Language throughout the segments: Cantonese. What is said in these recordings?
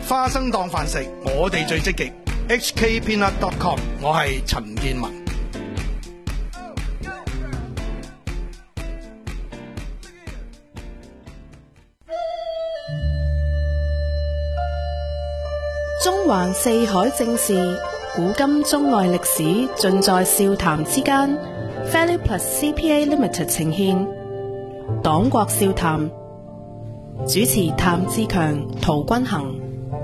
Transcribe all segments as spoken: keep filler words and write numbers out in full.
花生當飯食，我哋最積極。H K Peanut dot com， 我係陳建文。 中環四海正事，古今中外歷史，盡在笑談之間。Value Plus C P A Limited 呈現黨國笑談，主持譚志強、陶君行。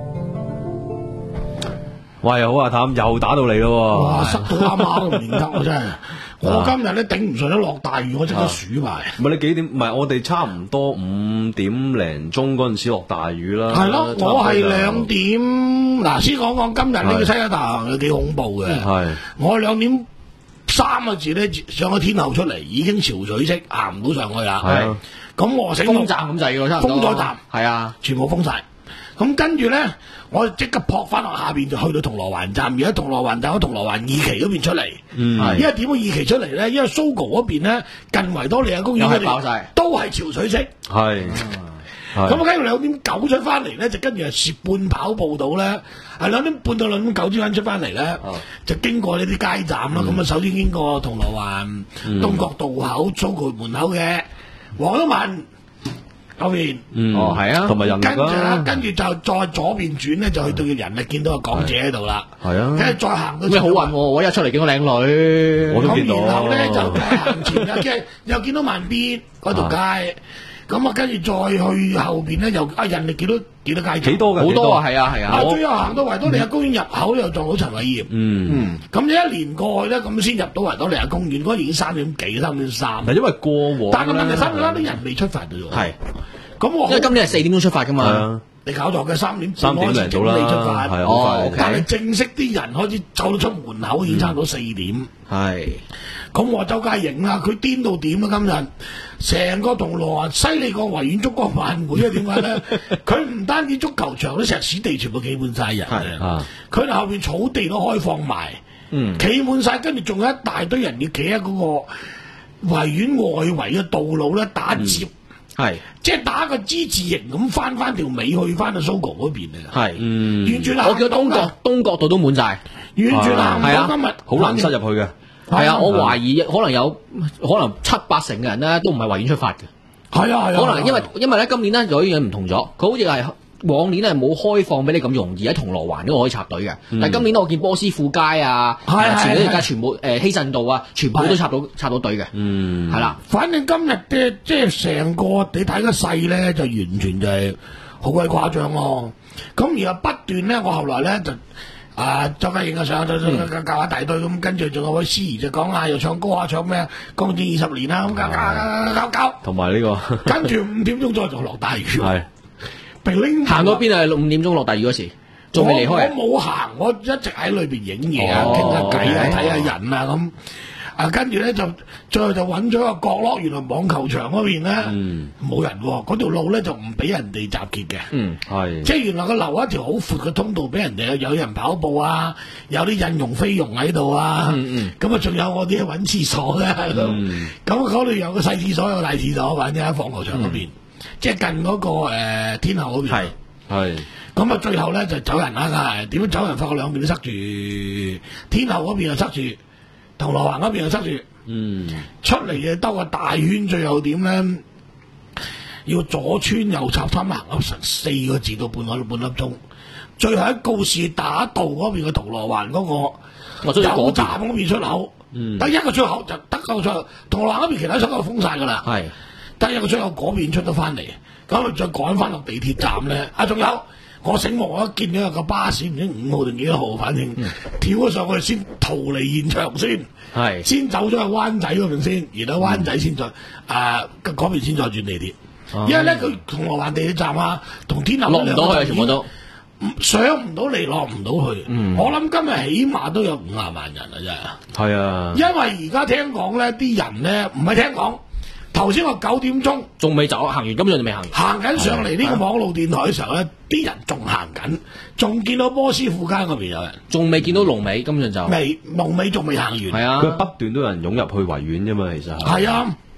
喂，好啊，譚又打到你咯！ 哇，塞到啱啱都唔認得我真係。我今日咧頂唔順得落大雨，我即刻數埋。 唔係你幾點？唔係我哋差唔多五點零鐘嗰陣時落大雨啦。 係咯，我係兩點。嗱，先講講今日呢個西一大行有幾恐怖嘅。係，我兩點三個字咧上咗天后出嚟，已經潮水式行唔到上去啦。係，咁我醒封站咁滯嘅，差唔多。 封咗站，係啊， 全部封晒。咁跟住咧，我即刻撲翻落下邊，就去到銅鑼灣站。而家銅鑼灣站喺銅鑼灣二期嗰邊出嚟。嗯，因為點解二期出嚟咧？因為 Sogo 嗰邊咧近維多利亞公園嗰邊都係潮水式。係。咁我跟住兩點九出翻嚟咧，就跟住係蝕半跑步到咧，係兩點半到兩點九之間出翻嚟咧，就經過呢啲街站啦。咁啊，首先經過銅鑼灣東角道口、Sogo門口嘅黃德文嗰邊， 嗯，哦係啊，同埋人力啦， 跟住就再左邊轉咧，就去到人力，見到個港姐喺度啦，係啊，跟住再行到咩好運，我一出嚟見到靚女，我都見到，咁然後咧就再行前啦，即係又見到萬邊嗰條街，咁啊跟住再去後邊咧，又啊人力幾多幾多街，幾多嘅，好多啊，係啊係啊，最後行到維多利亞公園入口又撞到陳偉業，嗯，咁你一年過去咧，咁先入到維多利亞公園，嗰陣已經三點幾、三點三，係因為過往，但係問題三點三啲人未出發嘅啫，係。咁我因為今年係四點鐘出發噶嘛，你搞錯嘅三點三點零到啦，未出發，係哦，但係正式啲人開始走到出門口已經差唔多四點，係。咁我周街影啦，佢癲到點啊！今日成個銅鑼灣犀利過維園燭光晚會啊！點解咧？佢唔單止足球場，啲石屎地全部企滿晒人啊！佢後邊草地都開放埋，嗯，企滿晒，跟住仲有一大堆人要企喺嗰個維園外圍嘅道路咧打折。係，即係打個之字形咁翻翻條尾去翻到 Sogo 嗰邊啊！係，嗯，完全我叫東角東角道都滿晒，完全行唔到今日，好難塞入去嘅。係啊，我懷疑可能有可能七八成嘅人咧都唔係維園出發嘅。係啊係啊，可能因為因為咧今年咧有樣嘢唔同咗，佢好似係往年咧冇開放俾你咁容易喺銅鑼灣嗰個可以插隊嘅，但係今年我見波斯富街啊，前嗰條街全部誒希慎道啊，全部都插到插到隊嘅。嗯，係啦。反正今日嘅即係成個你睇個勢咧，就完全就係好鬼誇張咯。咁然後不斷咧，我後來咧就啊周家影嘅相，就教一大堆咁，跟住仲有位司儀就講下，又唱歌啊，唱咩鋼鐵二十年啦，咁搞搞搞搞，同埋呢個跟住五點鐘再就落大雨。係。行到邊啊？六五點鐘落大雨嗰時，仲未離開。我冇行，我一直喺裏邊影嘢啊，傾下偈啊，睇下人啊咁。啊，跟住咧就最後就揾咗個角落，原來網球場嗰邊咧冇人喎，嗰條路咧就唔俾人哋集結嘅。嗯，係。即係原來佢留一條好闊嘅通道俾人哋，有人跑步啊，有啲印傭菲傭喺度啊。嗯嗯。咁啊，仲有我啲揾廁所嘅喺度。嗯。咁嗰度有個細廁所，有個大廁所，反正喺網球場嗰邊。即係近嗰、那個誒、呃、天后嗰邊，係係咁啊！最後咧就走人啦，係點樣走人？發覺兩邊都塞住，天后嗰邊又塞住，銅鑼灣嗰邊又塞住。嗯，出嚟嘅兜個大圈，最後點咧？要左穿右插，差唔多行咗成四個字到半個半粒鐘。最後喺告士打道嗰邊嘅銅鑼灣嗰個油站嗰邊出口，嗯，得一個出口就得一個出口，銅鑼灣嗰邊其他出口封晒㗎啦，係。得一個出口嗰邊出得翻嚟，咁啊再趕翻落地鐵站咧。啊，仲有我醒目，我一見到有個巴士唔知五號定幾多號，反正、嗯、跳咗上去先逃離現場先，係先走咗去灣仔嗰邊先，然後灣仔先再啊嗰邊先再轉地鐵。嗯、因為咧佢銅鑼灣地鐵站啊，同天后落唔到去，全部都上唔到嚟，落唔到去。嗯、我諗今日起碼都有五十萬人啊，真係。係啊，因為而家聽講咧，啲人咧唔係聽講。頭先我九點鐘仲未走，行完根本就未行。行緊上嚟呢個網絡電台嘅時候咧，啲人仲行緊，仲見到波斯富街嗰邊有人，仲未見到龍尾，根本就未龍尾仲未行完。係啊，佢不斷都有人湧入去維園啫嘛，其實係啊。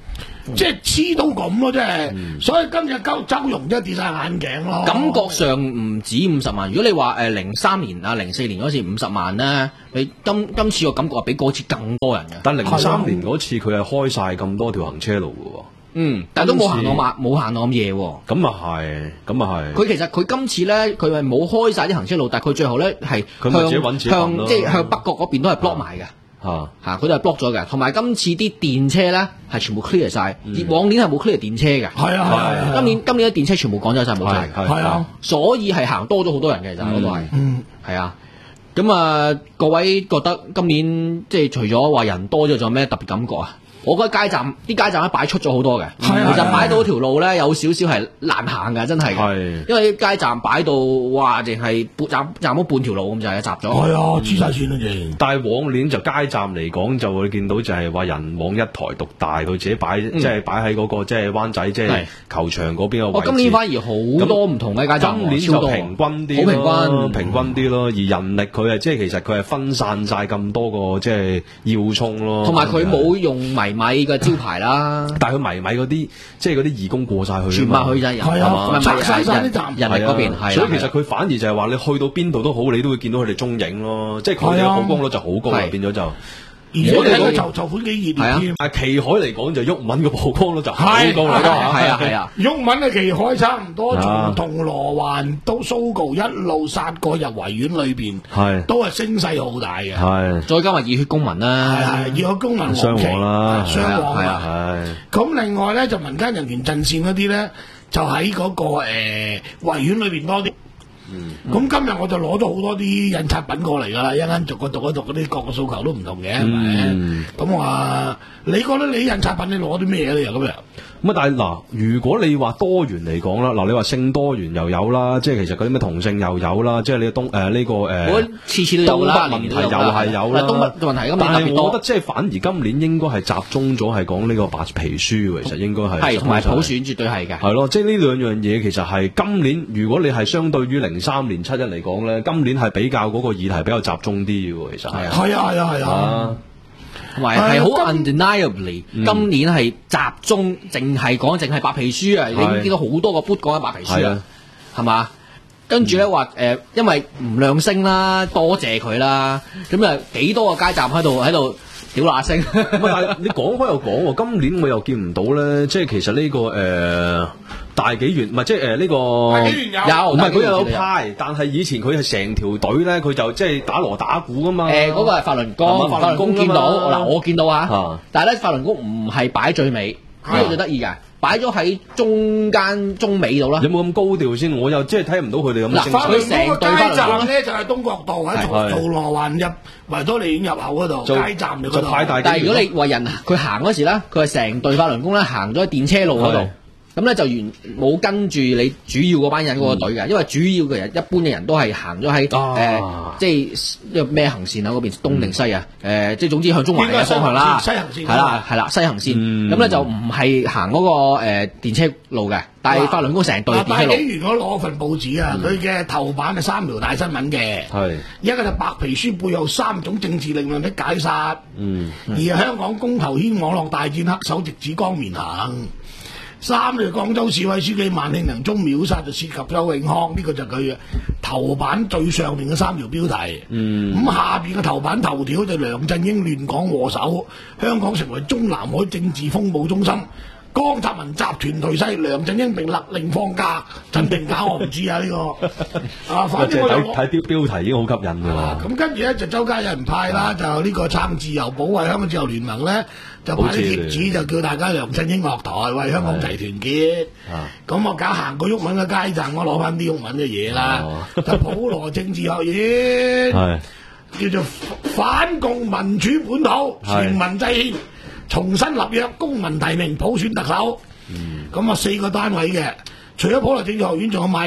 即係黐到咁咯，即係。所以今日周周融真係跌晒眼鏡咯。 感覺上唔止五十萬。如果你話誒零三年啊、零四年嗰次五十萬咧，你今今次個感覺係比嗰次更多人嘅。 但零三年嗰次佢係開晒咁多條行車路嘅喎。 嗯，但係都冇行到馬，冇行到咁夜喎。 咁啊係，咁啊係。 佢其實佢今次咧，佢係冇開晒啲行車路，但係佢最後咧係向向即係向北角嗰邊都係 block 埋嘅。嚇嚇，佢都係 block 咗嘅。同埋今次啲電車咧係全部 clear 晒，往年係冇 clear 電車嘅。係啊係啊，今年今年啲電車全部趕走晒冇晒。係啊，所以係行多咗好多人嘅，其實嗰度係。嗯，係啊。咁啊，各位覺得今年即係除咗話人多咗，仲有咩特別感覺啊？我覺得街站啲街站咧擺出咗好多嘅，其實擺到條路咧有少少係難行㗎，真係。係，因為啲街站擺到哇，淨係站站咗半條路咁就係閘咗。係啊，黐晒線啦啫。但係往年就街站嚟講，就會見到就係話人往一台獨大，佢自己擺即係擺喺嗰個即係灣仔即係球場嗰邊嘅位置。今年反而好多唔同嘅街站，今年就平均啲，好平均，平均啲咯。而人力佢係即係其實佢係分散晒咁多個即係要衝咯。同埋佢冇用迷米嘅招牌啦，但係佢迷米嗰啲，即係嗰啲義工過晒去，全部去晒人，係啊，拆晒晒啲站，人力嗰邊，係，所以其實佢反而就係話你去到邊度都好，你都會見到佢哋蹤影咯，即係佢哋嘅曝光率就好高啦，變咗就。而且睇佢籌籌款幾熱烈添，啊旗海嚟講就毓民嘅曝光率就好高啦，係啊係啊，毓民嘅旗海差唔多從銅鑼灣到蘇豪一路殺過入維園裏邊，係都係聲勢好大嘅，係再加埋熱血公民啦，係係熱血公民雙旺啦，雙旺係啊係。咁另外咧就民間人權陣線嗰啲咧就喺嗰個誒維園裏邊多啲。嗯，咁今日我就攞咗好多啲印刷品過嚟㗎啦，一陣逐個讀一讀嗰啲各個訴求都唔同嘅，係咪？咁我話你覺得你印刷品你攞啲咩嘢咧？又咁樣？咁啊，但係嗱，如果你話多元嚟講啦，嗱，你話性多元又有啦，即係其實嗰啲咩同性又有啦，即係你東誒呢個誒，我次次都有啦，東北問題又係有啦，東北問題咁，但係我覺得即係反而今年應該係集中咗係講呢個白皮書，其實應該係係同埋普選絕對係嘅，係咯，即係呢兩樣嘢其實係今年，如果你係相對於零三年七一嚟講咧，今年係比較嗰個議題比較集中啲嘅，其實係啊，係啊，係啊，係啊。同埋係好 undeniably，今年係集中，淨係講淨係白皮書啊！你已經見到好多個 boot 講緊白皮書啊，係嘛？跟住咧話誒，因為唔亮聲啦，多謝佢啦，咁啊幾多個街站喺度喺度屌喇聲。但係你講開又講喎，今年我又見唔到咧，即係其實呢個誒。大紀元唔係即係誒呢個有，唔係佢有派，但係以前佢係成條隊咧，佢就即係打鑼打鼓噶嘛。誒嗰個係法輪功，法輪功見到嗱，我見到啊，但係咧法輪功唔係擺最尾，呢個最得意嘅，擺咗喺中間中尾度啦。有冇咁高調先？我又即係睇唔到佢哋咁。嗱，法輪功個街站咧就係東角道喺銅鑼灣入維多利園入口嗰度街站嚟嗰度。但係如果你話人佢行嗰時咧，佢係成隊法輪功咧行咗喺電車路嗰度。咁咧就完冇跟住你主要嗰班人嗰個隊嘅，因為主要嘅人一般嘅人都係行咗喺誒，即係咩行線啊嗰邊東定西啊？誒，即係總之向中環嘅方向啦，西行線係啦係啦西行線。咁咧就唔係行嗰個誒電車路嘅，但係法輪功成隊電車路。紀元我攞份報紙啊，佢嘅頭版係三條大新聞嘅，係一個就白皮書背後三種政治力量的解殺，嗯，而香港公投牽網絡大戰黑手直指光面行。三就廣州市委書記萬慶良中秒殺就涉及周永康，呢、這個就佢頭版最上面嘅三條標題。嗯，咁下邊嘅頭版頭條就梁振英亂港禍首，香港成為中南海政治風暴中心。江澤民集團頹勢，梁振英並勒令放假，真定假我唔知啊呢、這個。啊，反正我睇睇標標題已經好吸引㗎啦。咁跟住咧就周街有人派啦，啊、就呢個撐自由保衞香港自由聯盟咧。就派啲貼紙就叫大家梁振英落台，為香港齊團結。咁、啊、我搞行過毓民嘅街站，我攞翻啲毓民嘅嘢啦。啊、就普羅政治學院，叫做反共民主本土，全民制憲，重新立約，公民提名，普選特首。咁啊、嗯、四個單位嘅，除咗普羅政治學院，仲有 My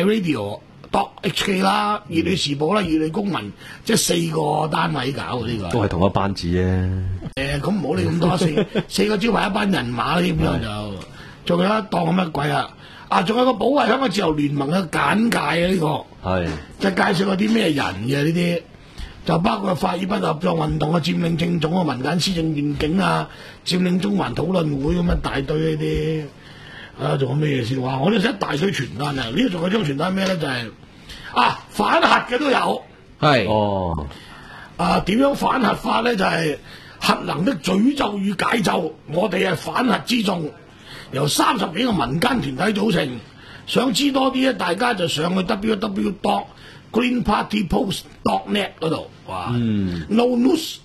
Radio。H K 啦，熱血時報啦，熱血公民，即係四個單位搞嘅呢個，都係同一班子啫。誒，咁唔好理咁多，四四個招牌一班人馬添，咁就仲有一檔乜鬼啊？啊，仲有個保衞香港自由聯盟嘅簡介啊，呢個係即係介紹嗰啲咩人嘅呢啲， 就包括法爾賓合作運動啊、佔領政總啊、民間施政願景啊、佔領中環討論會咁一大堆呢啲。啊，仲有咩嘢先？哇！我哋寫一大堆傳單啊！呢度仲有張傳單咩咧？就係、是、啊反核嘅都有。 係哦。 啊點樣反核法咧？就係、是、核能的詛咒與解咒，我哋係反核之眾，由三十幾個民間團體組成。想知多啲咧，大家就上去 w w w dot green party post dot net 嗰度。哇、嗯、！No news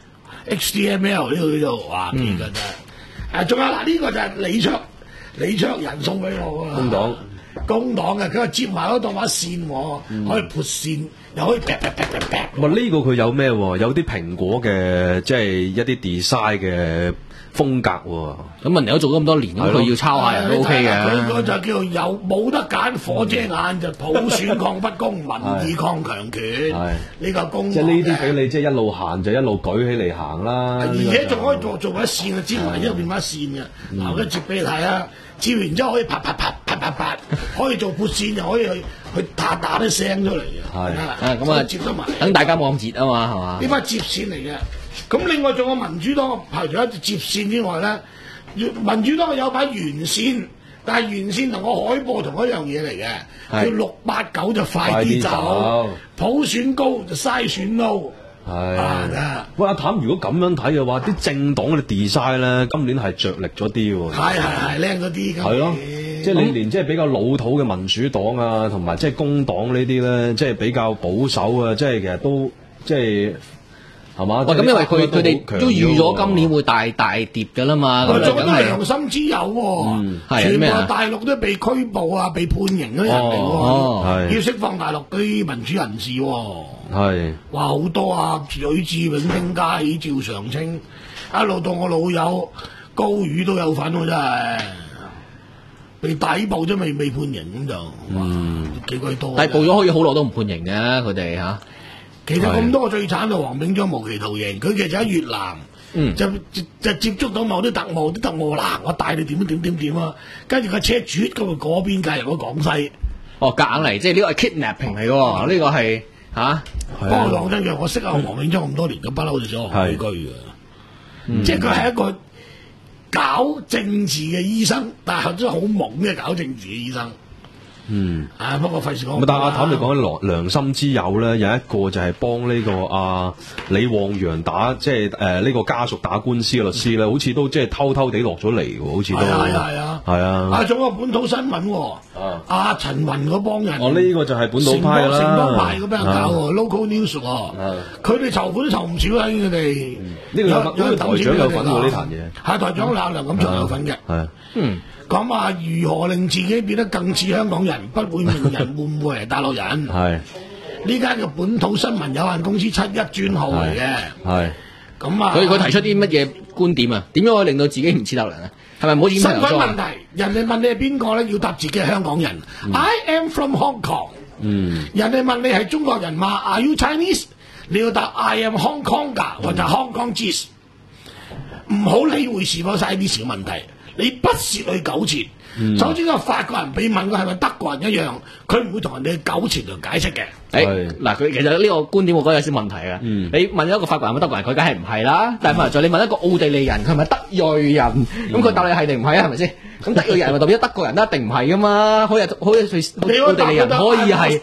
H T M L 呢度叫做哇，其實真係。誒，仲有嗱，呢、這個就係李卓李卓人送俾我啊。 工黨。 工黨嘅，佢話接埋嗰檔把線我，嗯、可以撥線，又可以啪啪啪啪啪。 唔係呢個佢有咩喎？有啲蘋果嘅，即係一啲 design 嘅風格喎。咁人哋都做咗咁多年，咁佢要抄下人都 OK 嘅。 佢個就叫做有冇得揀，火遮眼就普選抗不公，民意抗強權。呢個工即係呢啲俾你，即係一路行就一路舉起嚟行啦。 而且仲可以做做一線啊，接埋一邊把線嘅。嗱，我接俾你睇啊！接完之後可以啪啪啪啪啪啪，可以做撥線，又可以去去打打啲聲出嚟嘅。係，咁啊接得埋， 等大家冇咁熱啊嘛，係嘛？ 呢把接線嚟嘅。咁另外仲有民主黨排除咗接線之外咧，民主黨有把圓線，但係圓線同個海報同一樣嘢嚟嘅，叫六八九就快啲走，普選高就篩選 no。 係，喂阿譚，如果咁樣睇嘅話，啲政黨嘅 design 咧，今年係着力咗啲喎。 係係係，靚咗啲。 係咯，即係你連即係比較老土嘅民主黨啊，同埋即係工黨呢啲咧，即係比較保守啊，即係其實都即係係嘛？ 咁因為佢佢哋都預咗今年會大大跌㗎啦嘛。 咁仲有啲良心之友喎，全部大陸都被拘捕啊、被判刑嗰啲人嚟喎，要釋放大陸嗰啲民主人士喎。 係， 哇好多啊！許志永、丁家喜、趙長青，一路到我老友高宇都有份喎，真係被逮捕都未未判刑咁就，嗯，幾鬼多。 逮捕咗可以好耐都唔判刑嘅，佢哋嚇。 其實咁多最慘就黃炳章無期徒刑，佢其實喺越南，嗯、就就接觸到某啲特務，啲特務嗱我帶你點點點點啊，跟住個車絕咁啊嗰邊介入咗廣西。 哦，夾硬嚟，即係呢個係 kidnapping 嚟喎，呢個係。吓、啊， 不過講真嘅，我識阿黃炳章咁多年，佢不嬲就做海居嘅，即係佢係一個搞政治嘅醫生，但係真係好懵嘅搞政治嘅醫生。嗯，啊，不過費事講。 但係阿譚你講緊良良心之友咧，有一個就係幫呢個阿、啊、李旺陽打，即係誒呢個家屬打官司嘅律師咧，好似都即係偷偷地落咗嚟喎，好似都係啊係啊係啊。 啊，仲有本土新聞喎，阿陳雲嗰幫人。 哦，呢、這個就係本土派啦， 城邦派嗰班人搞喎 ，local news 喎，佢哋籌款都籌唔少啦，佢哋。呢、這個有有台長有份喎呢壇嘢。係台長梁梁錦祥有份嘅。係。嗯。講話如何令自己變得更似香港人，不會命人換回係大陸人。係呢間嘅本土新聞有限公司七一專號嚟嘅。係咁啊， 佢佢提出啲乜嘢觀點啊？點樣可以令到自己唔似大陸人啊？係咪唔好演身份問題？人哋問你係邊個咧，要答自己係香港人。嗯、I am from Hong Kong。嗯。人哋問你係中國人嘛 ？Are you Chinese？ 你要答 I am Hong Kong 噶，或者 Hong Kongese。唔好理會是否晒啲小問題。你不屑去糾纏，嗯、就好似個法國人被問佢係咪德國人一樣，佢唔會同人哋糾纏同解釋嘅。 誒，嗱，佢其實呢個觀點我覺得有少問題嘅。嗯、你問一個法國人係咪德國人，佢梗係唔係啦。但係反而再你問一個奧地利人，佢係咪德裔人？咁佢、嗯、答你係定唔係啊？係咪先？咁德裔人咪代表德國人啦，一定唔係噶嘛？好似好似奧地利人可以係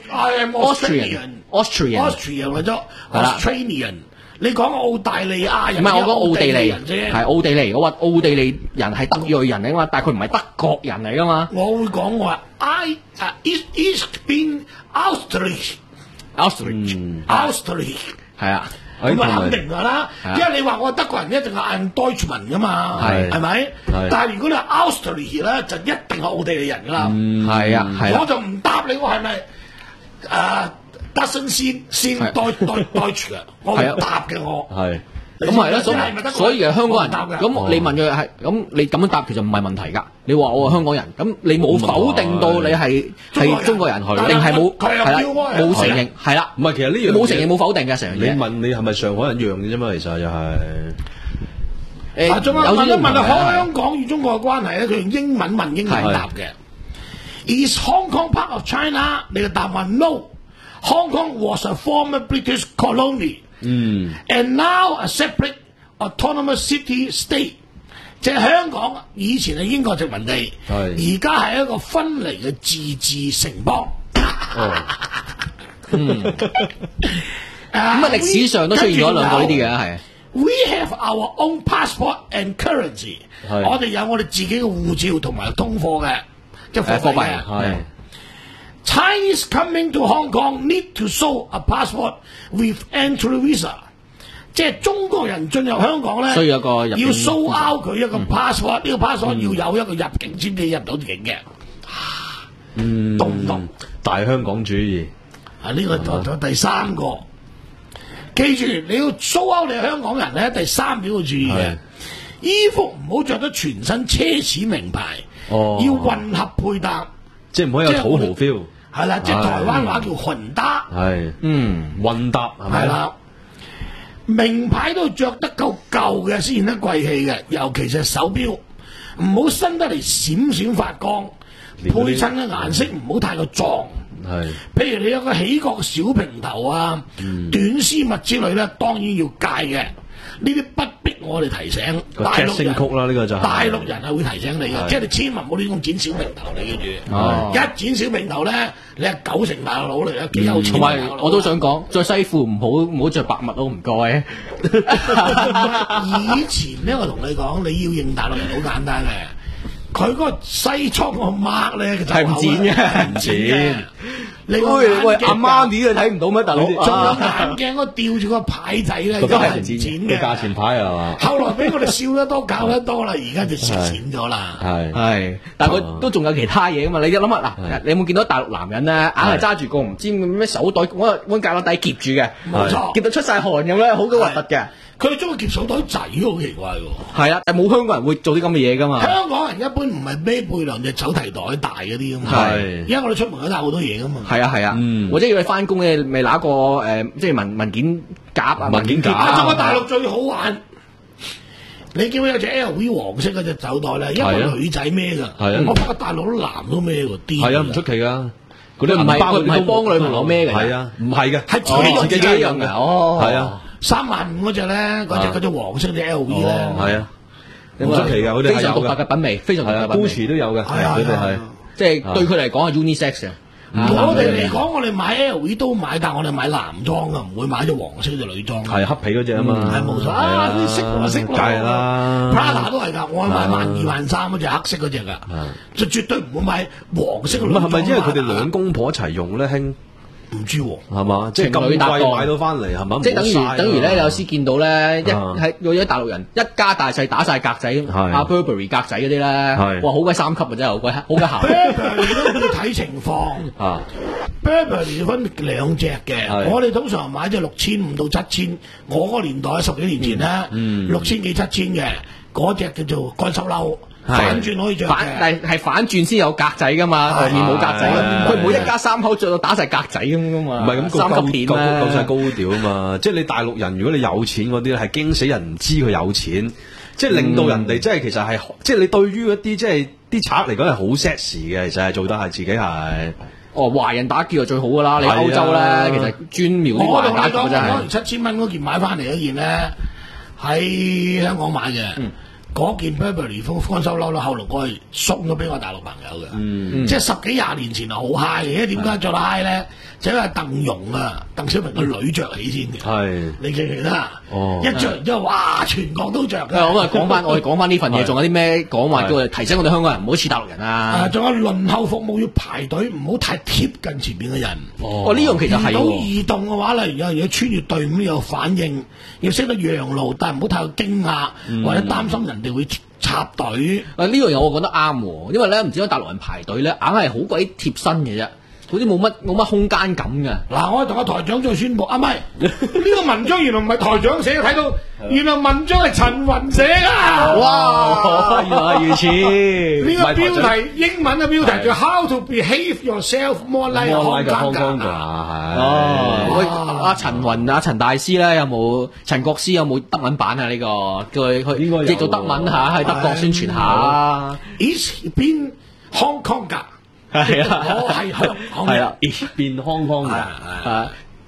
Austrian，Austrian 或者 Australian。你講澳大利亞人， 唔係我講奧地利人啫，係奧地利。我話奧地利人係德裔人嚟噶嘛，但係佢唔係德國人嚟噶嘛。 我會講我話 I 啊 is is been Austrich，Austrich，Austrich 係啊， 咁啊肯定㗎啦，因為你話我係德國人一定係 I'm Deutschman 㗎嘛，係係咪？但係如果你係 Austrich 咧，就一定係奧地利人㗎啦。 係啊係。 我就唔答你，我係咪誒？德新先先代代代傳啊！我係答嘅我係咁係啦，所以所以係香港人答嘅。咁你問佢係咁，你咁樣答其實唔係問題㗎。你話我係香港人，咁你冇否定到你係係中國人，定係冇係啦冇承認係啦。 唔係其實呢樣冇承認冇否定嘅成樣嘢。 你問你係咪上海人一樣嘅啫嘛？其實又係誒。仲有問一問啊，香港與中國嘅關係咧，佢用英文問英文答嘅。Is Hong Kong part of China？你嘅答案 no。Hong Kong was a former British colony 嗯 ，and now a separate autonomous city state， 即係香港以前係英國殖民地，而家係一個分離嘅自治城邦。 哦， 嗯，咁啊歷史上都出現咗兩個呢啲嘅，係。 We have our own passport and currency， 我哋有我哋自己嘅護照同埋通貨嘅，即係貨幣嘅。Chinese coming to Hong Kong need to show a passport with entry visa， 即係中國人進入香港咧， 需要一個入境要 show out 佢一個 passport，呢、嗯、個 passport、嗯、要有一個入境先至入到境嘅。 嗯， 懂唔懂？ 大香港主義啊，呢、這個就咗第三個。記住，你要 show out 你係香港人咧，第三點要注意嘅，衣服唔好着得全身奢侈名牌，哦、要混合配搭。 即係唔可以有土豪 feel， 係啦，即係台灣話叫混搭， 係，嗯，混搭係咪？係啦， 名牌都着得夠舊嘅先顯得貴氣嘅，尤其是手錶，唔好伸得嚟閃閃發光，配襯嘅顏色唔好太過撞。係，譬如你有個起角小平頭啊，嗯、短絲襪之類咧，當然要戒嘅。呢啲不必我哋提醒，大陸人曲啦，呢個就係、 大陸人係會提醒你嘅，即係你千萬唔好呢種剪小平頭，你記住。哦、一剪小平頭咧，你係九成大陸佬嚟嘅，幾有錢。 同埋、嗯、我都想講，着西褲唔好唔好着白襪都唔該。 以前咧，我同你講，你要認大陸人好簡單嘅。佢嗰個西裝個 mark 咧， 係唔剪嘅，唔剪。 你喂喂，阿媽你都睇唔到咩，大佬？ 仲有眼鏡嗰吊住個牌仔咧，都係唔剪嘅。 價錢牌係嘛？ 後來俾我哋笑得多、搞得多啦，而家就蝕錢咗啦。 係係，但係佢都仲有其他嘢噶嘛？你諗下嗱，你有冇見到大陸男人咧，硬係揸住個唔知咩手袋，揾揾格旯底夾住嘅， 冇錯， 夾到出晒汗咁咧，好鬼核突嘅。 佢哋中意夾手袋仔，好奇怪喎。 係啊，但冇香港人會做啲咁嘅嘢噶嘛。 香港人一般唔係孭背囊隻手提袋大嗰啲噶嘛。係，而家我哋出門口帶好多嘢噶嘛。係啊係啊，嗯、或者要你翻工嘅，咪拿個誒、呃，即係文文件夾啊， 文件夾。 啊，中國大陸最好玩。你見到有隻 L V 黃色嗰隻手袋咧，因為女仔孭噶。係啊，我發覺大陸啲男都孭喎，啲。係啊，唔出奇噶。嗰啲唔係佢唔係幫女朋友孭嘅。 係啊，唔係嘅， 係自己自己用嘅。 哦， 係啊。 三萬五嗰隻咧，嗰隻嗰隻黃色嘅 L V 咧， 係啊，唔出奇㗎，佢哋非常獨特嘅品味，非常獨特嘅品味。 Gucci 都有嘅，佢哋係即係對佢嚟講係 unisex 嘅。 我哋嚟講，我哋買 L V 都買，但係我哋買男裝㗎，唔會買隻黃色嘅女裝。 係黑皮嗰隻啊嘛， 係冇錯啊！啲色我識， 梗係啦 Prada 都係㗎，我買萬二萬三嗰隻黑色嗰隻㗎，就絕對唔會買黃色嘅女裝。 係咪因為佢哋兩公婆一齊用咧，興？ 唔知喎， 係嘛？即係咁貴買到翻嚟，係咪？ 即係等於等於咧，有時見到咧，一喺有啲大陸人一家大細打晒格仔，阿 Burberry 格仔嗰啲咧，哇，好鬼三級啊，真係好鬼好鬼鹹。 Burberry 都要睇情況啊 ，Burberry 分兩隻嘅，我哋通常買隻六千五到七千，我嗰個年代十幾年前咧，六千幾七千嘅嗰隻叫做乾濕褸。反轉可以着嘅， 但係係反轉先有格仔噶嘛，後面冇格仔，佢唔會一家三口着到打晒格仔咁噶嘛。 唔係咁三級片啦，夠晒高調啊嘛。即係你大陸人，如果你有錢嗰啲咧，係驚死人唔知佢有錢，即係令到人哋即係其實係，即係你對於嗰啲即係啲賊嚟講係好 sexy 嘅，其實係做得係自己係。 哦，華人打劫就最好噶啦，你歐洲咧其實專瞄啲華人打劫真係。 我同你講，七千蚊嗰件買翻嚟嗰件咧，喺香港買嘅。嗰件 Burberry 乾手褸啦，後來我係送咗俾我大陸朋友嘅，嗯、即係十幾廿年前係好 high 嘅，因為點解着得 high 咧？就因為鄧蓉啊，鄧小平個女着起先嘅， 係你記唔記得啊？ 哦， 一着完之後，哇，全國都着嘅。 咁啊，講翻我哋講翻呢份嘢，仲有啲咩講話叫我哋提醒我哋香港人唔好似大陸人啊？仲有輪候服務要排隊，唔好太貼近前邊嘅人。 哦，呢樣其實係。遇到移動嘅話咧，有人要穿越隊伍有反應，要識得讓路，但係唔好太過驚訝、嗯、或者擔心人哋會插隊。啊，呢樣嘢我覺得啱喎，因為咧唔知點解大陸人排隊咧，硬係好鬼貼身嘅啫。好似冇乜冇乜空間感嘅。嗱，我同阿台長再宣佈，啊唔係呢個文章原來唔係台長寫，睇到原來文章係陳雲寫㗎。哇，原來如此。呢個標題英文嘅標題叫 How to behave yourself more like a Hong Konger。 哦，阿陳雲、阿陳大師咧有冇？陳國師有冇德文版啊？呢個叫佢去譯做德文嚇，喺德國宣傳下。 It's been Hong Konger。 係啊， 我係香港嘅， 係啦，變康康嘅， 啊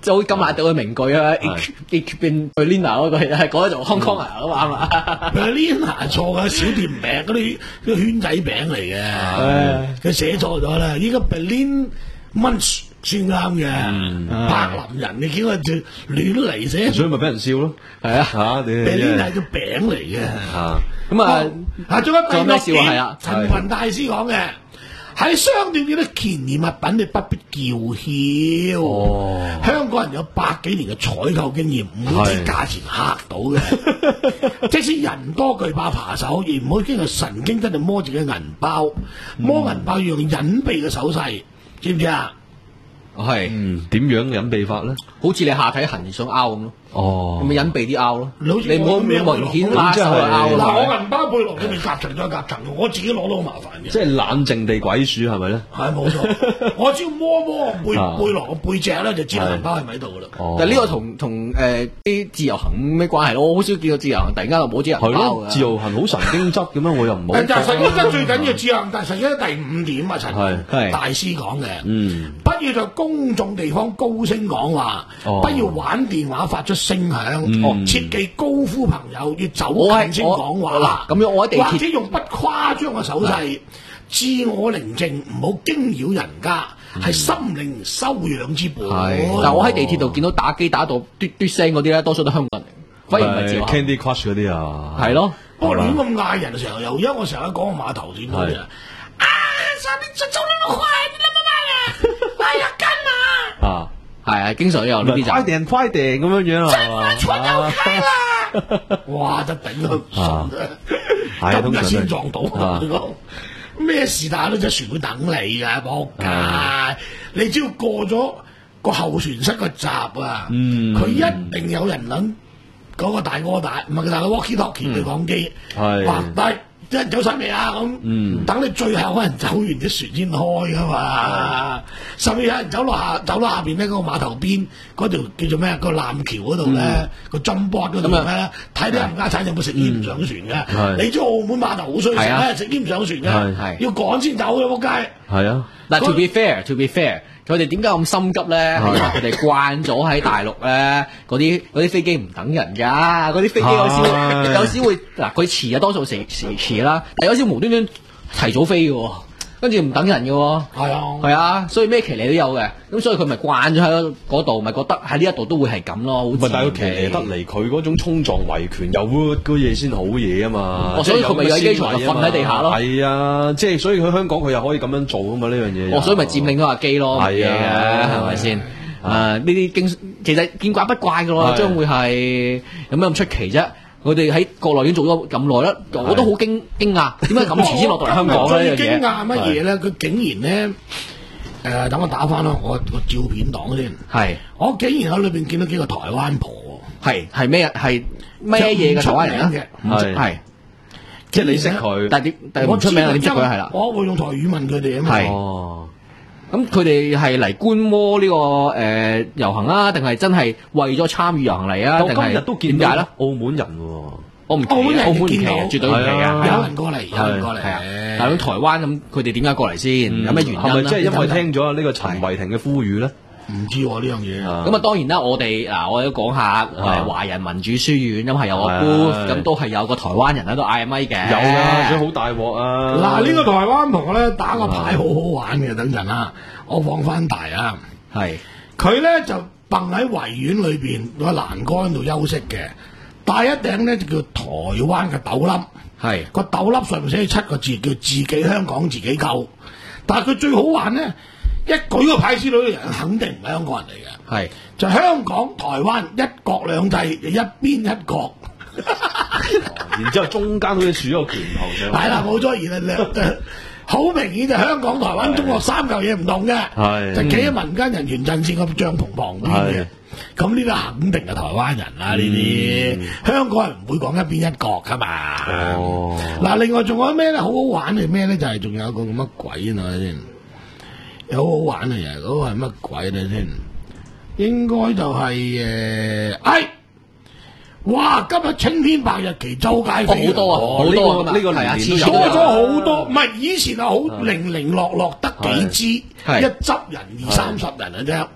就好金馬道嘅名句啊 ，H been Berliner 嗰個係改做 Hong Kong 啊嘛 ，Berliner 錯嘅小店餅嗰啲啲圈仔餅嚟嘅，佢寫錯咗啦，依家 Berlin Munch 先啱嘅，柏林人你見佢就亂嚟寫， 所以咪俾人笑咯，係啊嚇 ，Berlin 係個餅嚟嘅， 咁啊啊仲有第六點係啊， 陳雲大師講嘅。喺商店見到便宜物品，你不必叫囂。哦，香港人有百幾年嘅採購經驗，唔會知價錢嚇到嘅。即使人多懼怕扒手，而唔好經過神經質地摸自己嘅銀包，摸銀包要用隱蔽嘅手勢，知唔知啊？ 係， 嗯，點樣隱蔽法咧？ 好似你下體痕想拗咁咯。哦，咁咪隱蔽啲拗咯。你唔好明顯拉手去拗。 嗱，我銀包背囊裏面夾層再夾層，我自己攞都好麻煩嘅。 即係冷靜地鬼鼠係咪咧？ 係冇錯，我只要摸摸背背囊個背脊咧，就知道銀包係咪喺度噶啦。 但係呢個同同誒啲自由行咩關係咯？我好少見到自由行突然間就冇隻銀包嘅。 自由行好神經質嘅咩？我又唔好。 但係神經質最緊要自由行，但係神經質第五點啊，陳大師講嘅，嗯，不要在公眾地方高聲講話，不要玩電話發出聲響。切忌高呼朋友，要走近先講話。 嗱，咁樣我喺地鐵或者用不誇張嘅手勢，自我寧靜，唔好驚擾人家，係心靈修養之本。 但係我喺地鐵度見到打機打到嘟嘟聲嗰啲咧，多數都香港人嚟，反而唔係自由行。 Candy Crush 嗰啲啊， 係咯。 不過亂咁嗌人嘅時候，又因為我成日講個碼頭點嗰啲啊，啊！上面走走那麼快，你那麼慢啊！哎呀，幹嘛？ 啊！係啊，經常都有呢啲就快訂快訂咁樣樣啊！ 船又開啦！哇，真頂佢唔順啊！今日先撞到啊！咩事但係都隻船會等你噶，仆街！你只要過咗個候船室個閘啊，佢一定有人諗嗰個大哥大，唔係大個 walkie talkie 對講機，話低。啲人走晒未啊？咁，嗯、等你最後可能走完啲船先開噶嘛，甚至有人走落下走落下邊咧，嗰個碼頭邊嗰條叫做咩？個艦橋嗰度咧，個針波嗰度咧，睇啲冚家鏟有冇食煙唔上船嘅？嗯、你知澳門碼頭好衰食咧，食煙唔上船嘅，要趕先走嘅仆街。係啊， 嗱，to be fair，to be fair。佢哋點解咁心急咧？係因為佢哋慣咗喺大陸咧，嗰啲嗰啲飛機唔等人㗎，嗰啲飛機有時會有時會嗱佢遲啊，多數時時遲啦，但有時無端端提早飛嘅，跟住唔等人嘅喎。係啊，係啊，所以咩騎呢都有嘅，咁所以佢咪慣咗喺嗰度，咪覺得喺呢一度都會係咁咯。 唔係，但係佢騎呢得嚟，佢嗰種衝撞維權又 work 嗰嘢先好嘢啊嘛。 所以佢咪喺機場就瞓喺地下咯。 係啊，即係所以佢香港佢又可以咁樣做啊嘛呢樣嘢。 哦，所以咪佔領咗架機咯。係啊，係咪先？啊，呢啲經其實見怪不怪嘅咯，將會係有咩咁出奇啫？佢哋喺國內已經做咗咁耐啦，我都好驚驚訝，點解咁遲先落到嚟香港咧？ 最驚訝乜嘢咧？佢竟然咧，誒、呃，等我打翻啦，我個照片檔先。係，我竟然喺裏邊見到幾個台灣婆。 係係咩？係咩嘢嘅台灣人啊？ 係係，即係你識佢， 但係點？但係唔出名，點識佢係啦？ 我會用台語問佢哋啊嘛。 係。咁佢哋係嚟觀摩呢個誒遊行啊，定係真係為咗參與遊行嚟啊？定係都見解咧？澳門人喎， 我唔奇，澳門奇啊，絕對唔奇啊！ 有人過嚟，有人過嚟。 但係喺台灣咁，佢哋點解過嚟先？有咩原因？ 係咪即係因為聽咗呢個陳慧婷嘅呼籲咧？ 唔知喎呢樣嘢。 咁啊，當然啦，我哋嗱，我都講下誒華人民主書院，咁係有個 booth，咁都係有個台灣人喺度嗌咪嘅。 有啊，所以好大鑊啊！ 嗱，呢個台灣婆咧打個牌好好玩嘅，等陣啊，我放翻大啊。係佢咧就蹦喺維園裏邊個欄杆度休息嘅，戴一頂咧就叫台灣嘅斗笠。係個斗笠上面寫七個字，叫自己香港自己救。但係佢最好玩咧。一舉個牌之類嘅人肯定唔係香港人嚟嘅，係就香港、台灣一國兩制，一邊一國， 然之後中間好似豎咗個拳頭上， 係啦冇錯，而係好明顯就香港、台灣、中國三嚿嘢唔同嘅，係就企喺民間人權陣線個帳篷旁邊嘅，咁呢啲肯定係台灣人啦，呢啲、嗯、香港人唔會講一邊一國噶嘛。哦，嗱，另外仲有咩咧？好好玩係咩咧？就係、是、仲有個咁乜鬼啊先。有好好玩啊！嗰個係乜鬼咧先？應該就係、是、誒，哎，哇！今日青天白日旗周街飛， 好多啊，好多啊！呢個係啊， 多咗好多，唔係以前係好零零落落得幾支，一執人二三十人啊啫。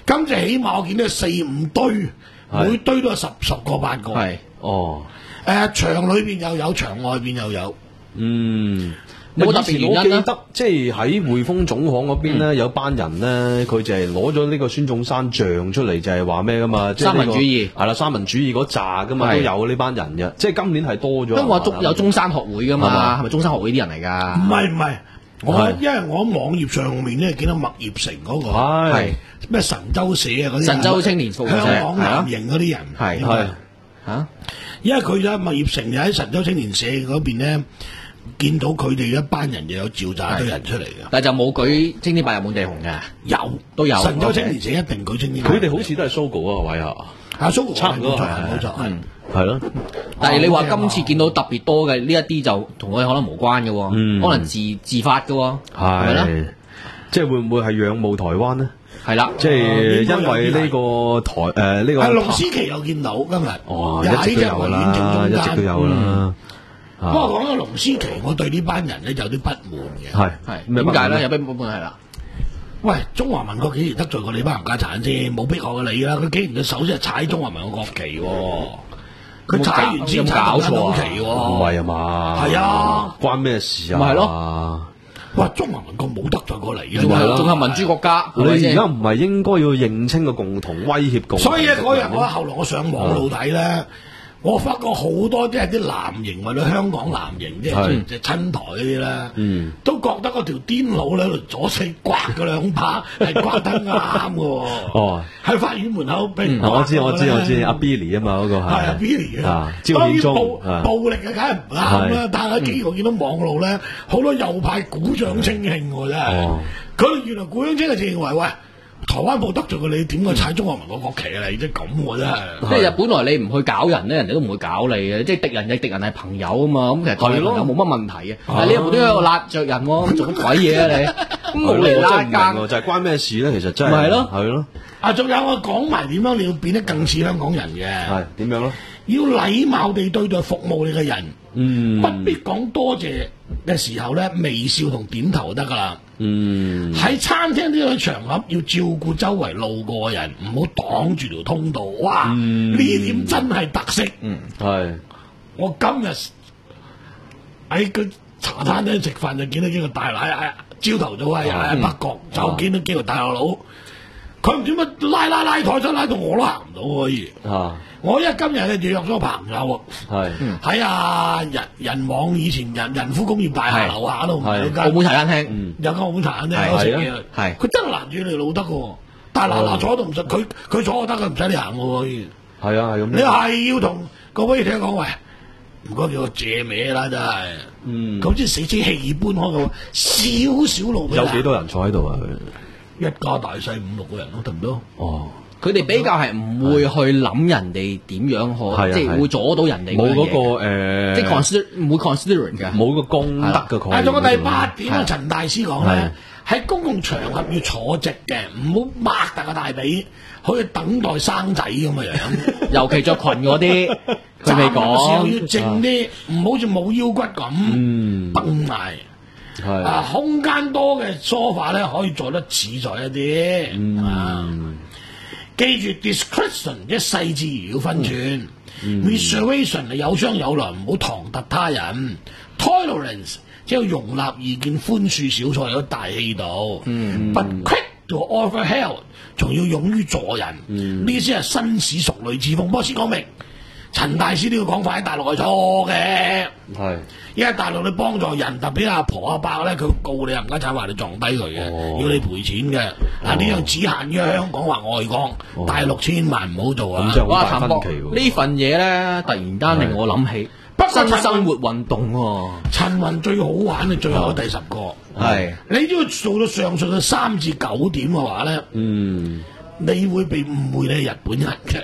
今次起碼我見到四五堆，每堆都有十十個八個。 係哦， 誒、呃、場裏邊又有，場外邊又有。 嗯。冇特別原因啦。我記得即係喺匯豐總行嗰邊咧，嗯、有班人咧，佢就係攞咗呢個孫中山像出嚟，就係話咩噶嘛？即係三民主義係啦，三民主義嗰扎噶嘛，都有呢班人嘅。即係今年係多咗。 因為中有中山學會噶嘛，係咪中山學會啲人嚟㗎？ 唔係唔係，我因為我喺網頁上面咧見到麥業成嗰、嗰個係咩神州社啊嗰啲神州青年復興社香港南營嗰啲人係係嚇， 因為佢就麥業成就喺神州青年社嗰邊咧。見到佢哋一班人又有召集一堆人出嚟嘅， 但係就冇舉青天白日滿地紅嘅， 有都有。神州青年社一定舉青天。 佢哋好似都係 Sogo 嗰個位啊， 啊 Sogo 差唔多係冇錯，係係咯。 但係你話今次見到特別多嘅呢一啲就同佢可能無關嘅， 嗯、 可能自自發嘅，係咪咧？ 即係會唔會係仰慕台灣呢？ 係啦， 即係因為呢個台誒呢、呃這個。 係龍思琪又見到今日， 哦，一直都有啦，一直都有啦。嗯不過講到龍思琪，我對呢班人咧有啲不滿嘅。 係係點解咧？有咩不滿係啦？ 喂，中華民國幾時得罪過你班冚家產先？冇逼我嘅你啦！佢竟然佢首先係踩中華民國國旗，佢踩完先踩國旗喎。 唔係啊嘛？ 係啊， 關咩事啊？ 咪係咯。 喂，中華民國冇得罪過你嘅， 仲係仲係民主國家。 你而家唔係應該要認清個共同威脅共？ 所以咧嗰日我後來我上網路睇咧。我發覺好多即係啲藍營或者香港藍營，即係即係親台嗰啲咧，嗯、都覺得嗰條癲佬喺度左四刮嗰兩把係刮得啱嘅。哦，喺法院門口俾人、嗯、 我知我知我知阿 Billy 啊嘛，嗰、那個係阿 Billy 啊， 當然暴暴力嘅梗係唔啱啦，但係幾乎見到網路咧，好多右派鼓掌稱慶喎，真係。佢哋、哦、原來鼓掌稱係認為喂。台灣冇得罪過你，點解踩中華民國國旗啊？你即係咁喎，真係。 即係本來你唔去搞人咧，人哋都唔會搞你嘅。即係敵人嘅敵人係朋友啊嘛。咁其實對朋友冇乜問題嘅。但係你又無端端辣着人喎，做乜鬼嘢啊你？咁冇嚟拉更， 就係關咩事咧？其實真係。 咪係咯， 係咯。 啊，仲有我講埋點樣你要變得更似香港人嘅。 係點樣咯？ 要禮貌地對待服務你嘅人。 嗯。 不必講多謝嘅時候咧，微笑同點頭就得噶啦。 嗯， 喺餐廳呢個場合要照顧周圍路過嘅人，唔好擋住條通道。哇，呢、嗯、點真係特色。 嗯，係。我今日喺個茶餐廳食飯就見到幾個大奶，朝頭早喺喺北角、嗯、就見到幾個大陸佬，佢唔知乜拉拉拉台，真拉到我都行唔到可以。啊！我因為今日咧就約咗個朋友，係喺啊人人網以前人仁孚工業大廈樓下度有間澳門茶餐廳， 有間澳門茶餐廳我食嘢，係佢真係攔住你老得嘅，但係嗱嗱坐都唔使，佢佢坐就得嘅，唔使你行嘅可以。 係啊係咁。 你係要同各位聽講喂，唔該叫我借名啦真係，嗯，咁即係死死氣般開嘅，少少路。 有幾多人坐喺度啊？ 一家大細五六個人咯，得唔得？ 哦。佢哋比較係唔會去諗人哋點樣去，即係會阻到人哋冇嗰個誒， 即係 consider 唔會 considering 嘅， 冇個功德嘅概念。 仲有第八點啊，陳大師講咧，喺公共場合要坐直嘅，唔好擘大個大髀，好似等待生仔咁嘅樣。 尤其着裙嗰啲，佢未講。 時候要靜啲，唔好似冇腰骨咁崩埋。係啊，空間多嘅梳化咧，可以坐得自在一啲。啊。記住 discretion 即係細緻而要分寸、嗯、reservation 係有商有量，唔好唐突他人。tolerance 即係容納意見，寬恕少錯，有大氣度。嗯、but quick to offer help 仲要勇於助人，呢啲先係紳士淑女之風。不過先講明，陳大師呢個講法喺大陸係錯嘅。係。因為大陸你幫助人，特別阿婆阿伯咧，佢告你冚家鏟話你撞低佢嘅，哦、要你賠錢嘅。嗱呢樣只限於香港或外國，哦、大陸千萬唔好做啊！ 哇，譚博呢份嘢咧，突然間令我諗起新生活運動喎。 陳雲最好玩嘅最後第十個，係、哦、你都要做到上述嘅三至九點嘅話咧，嗯，你會被誤會你係日本人嘅。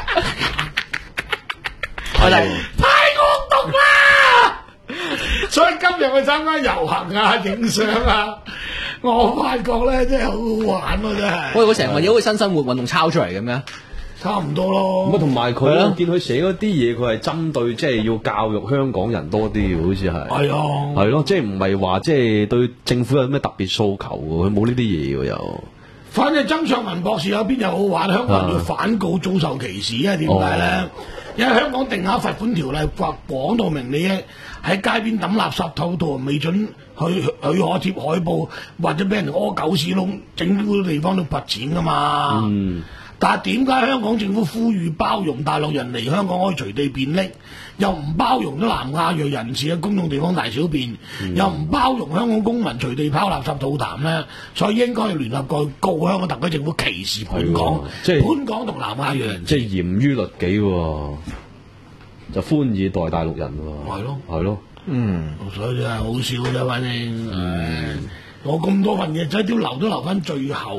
係太惡毒啦！所以今日我參加遊行啊、影相啊，我發覺咧真係好好玩咯，真係。 喂，我成日問有個新生活運動抄出嚟嘅咩？ 差唔多咯。 咁啊，同埋佢咧，見佢寫嗰啲嘢，佢係針對即係要教育香港人多啲，好似係。係啊。係咯，即係唔係話即係對政府有咩特別訴求嘅，佢冇呢啲嘢嘅又。 反正曾卓文博士有邊有好玩？香港人要反告遭受歧視啊？點解咧？哦、因為香港定額罰款條例話講到明，你喺街邊抌垃圾套套未准去許可貼海報，或者俾人屙狗屎窿，整污地方都罰錢噶嘛。嗯。但係點解香港政府呼籲包容大陸人嚟香港可以隨地便溺，又唔包容咗南亞裔人士喺公共地方大小便，嗯、又唔包容香港公民隨地拋垃圾吐痰咧？所以應該要聯合國告香港特區政府歧視本港，即係本港同南亞裔人， 即係嚴於律己喎，就寬以待大陸人喎。係咯， 係咯，嗯， 所以真係好笑啫，反正，嗯、我咁多份嘢仔都留都留翻最後。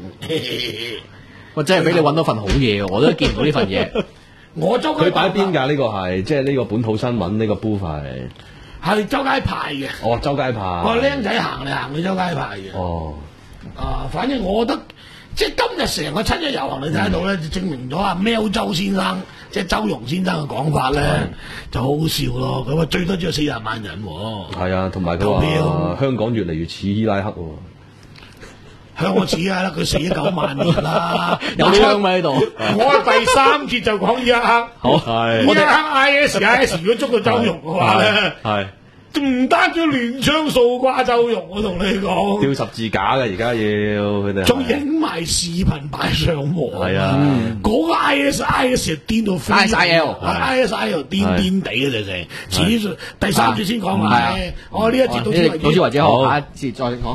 我真係俾你揾到份好嘢，我都見唔到呢份嘢。 我周佢擺邊㗎？呢個係即係呢個本土新聞呢個 booth 係係周街派嘅。 哦，周街派。 個僆仔行嚟行去周街派嘅。哦。啊，反正我覺得即係今日成個七一遊行你睇到咧，就證明咗阿喵周先生即係周融先生嘅講法咧，就好好笑咯。佢話最多只有四十萬人喎。係啊，同埋佢話香港越嚟越似伊拉克喎。 香港似啊啦，佢死咗九萬年啦， 有槍喺度。 我第三節就講伊拉克， 好係伊拉克 I S I S 如果捉到周融嘅話咧，係唔單止亂槍掃瓜周融，我同你講， 吊十字架嘅而家要佢哋， 仲影埋視頻擺上網。係啊，嗰個 I S I S 癲到飛 ，I S I L，I S I L 癲癲地嘅就成。此次第三節先講埋，我呢一節到此為止， 到此為止好，下一節再講。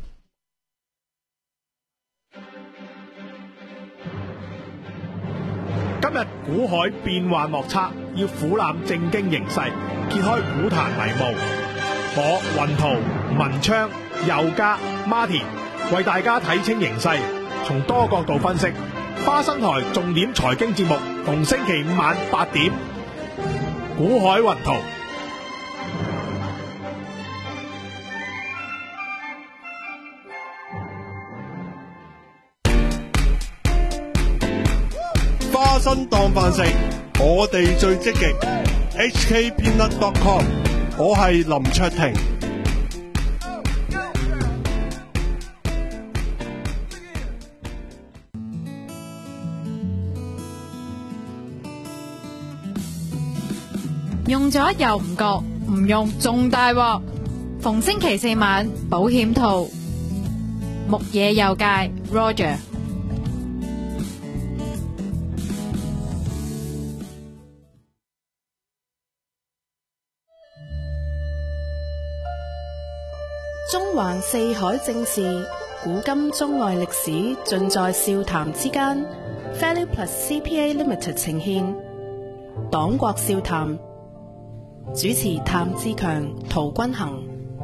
今日股海變幻莫測，要俯瞰政經形勢，揭開股壇迷霧。我雲圖、文昌、佑嘉、Martin 為大家睇清形勢，從多角度分析。花生台重點財經節目，逢星期五晚八點，股海雲圖。 花生當飯食，我哋最積極。H K Peanut dot com， 我係林卓廷。 用咗又唔覺，唔用仲大鑊。逢星期四晚保險套，木野佑介 Roger。 中環四海正事，古今中外歷史，盡在笑談之間。Value Plus C P A Limited 呈獻黨國笑談，主持譚志強、陶君行。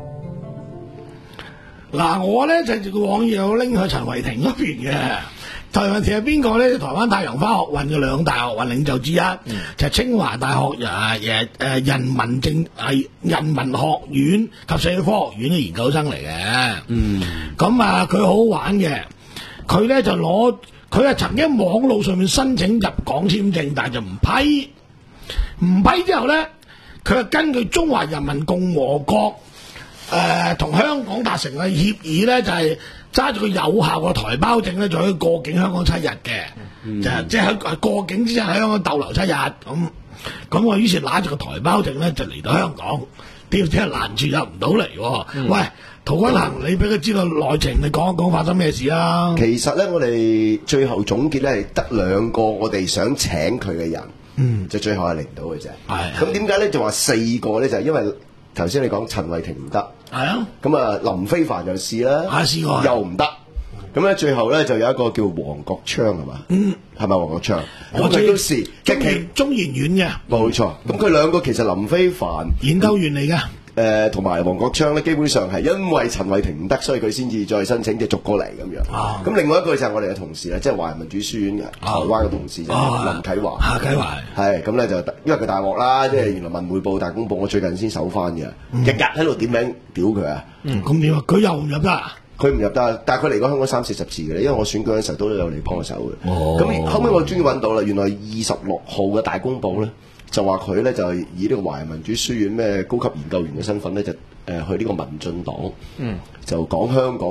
嗱，我咧就往嘢我拎去陳偉霆嗰邊嘅。陳偉霆係邊個咧？台灣太陽花學運嘅兩大學運領袖之一，嗯、就係清華大學誒誒人民政係人民學院及社會科學院嘅研究生嚟嘅。嗯，咁啊，佢好好玩嘅。佢咧就攞佢係曾經喺網路上面申請入港簽證，但係就唔批。唔批之後咧，佢係根據中華人民共和國誒同、呃、香港達成嘅協議咧，就係揸住個有效嘅台胞證咧，就可以過境香港七日嘅，嗯、就即係喺過境之前喺香港逗留七日咁。咁我於是揦住個台胞證咧，就嚟到香港，點知攔住入唔到嚟。嗯、喂，陶君行，你俾佢知道內情，你講一講發生咩事啊？ 其實咧，我哋最後總結咧係得兩個我哋想請佢嘅人。嗯，就最後係嚟唔到嘅啫。係，咁點解咧？就話四個咧，就係因為頭先你講陳偉霆唔得，係啊。咁啊，林飛帆就試啦，係試過又唔得。咁咧，最後咧就有一個叫黃國昌係嘛？嗯，係咪黃國昌？我哋都試， 中研中研院嘅， 冇錯。咁佢兩個其實林飛帆研究員嚟㗎。 誒同埋黃國昌咧，基本上係因為陳偉霆唔得，所以佢先至再申請即係逐過嚟咁樣。咁、啊、另外一個就係我哋嘅同事啦，即係華人民主書院嘅、啊、台灣嘅同事就係林啟華。啊，啟華係咁咧就因為佢大鑊啦，即係原來文匯報、大公報，我最近先搜翻嘅，日日喺度點名屌佢啊！咁點啊？佢又唔入得啊？佢唔入得，但係佢嚟過香港三四十次嘅，因為我選舉嘅時候都有嚟幫手嘅。咁、哦、後尾我終於揾到啦，原來二十六號嘅大公報咧。就話佢咧就以呢個華人民主書院咩高級研究員嘅身份咧，就誒、呃、去呢個民進黨，嗯，就講香港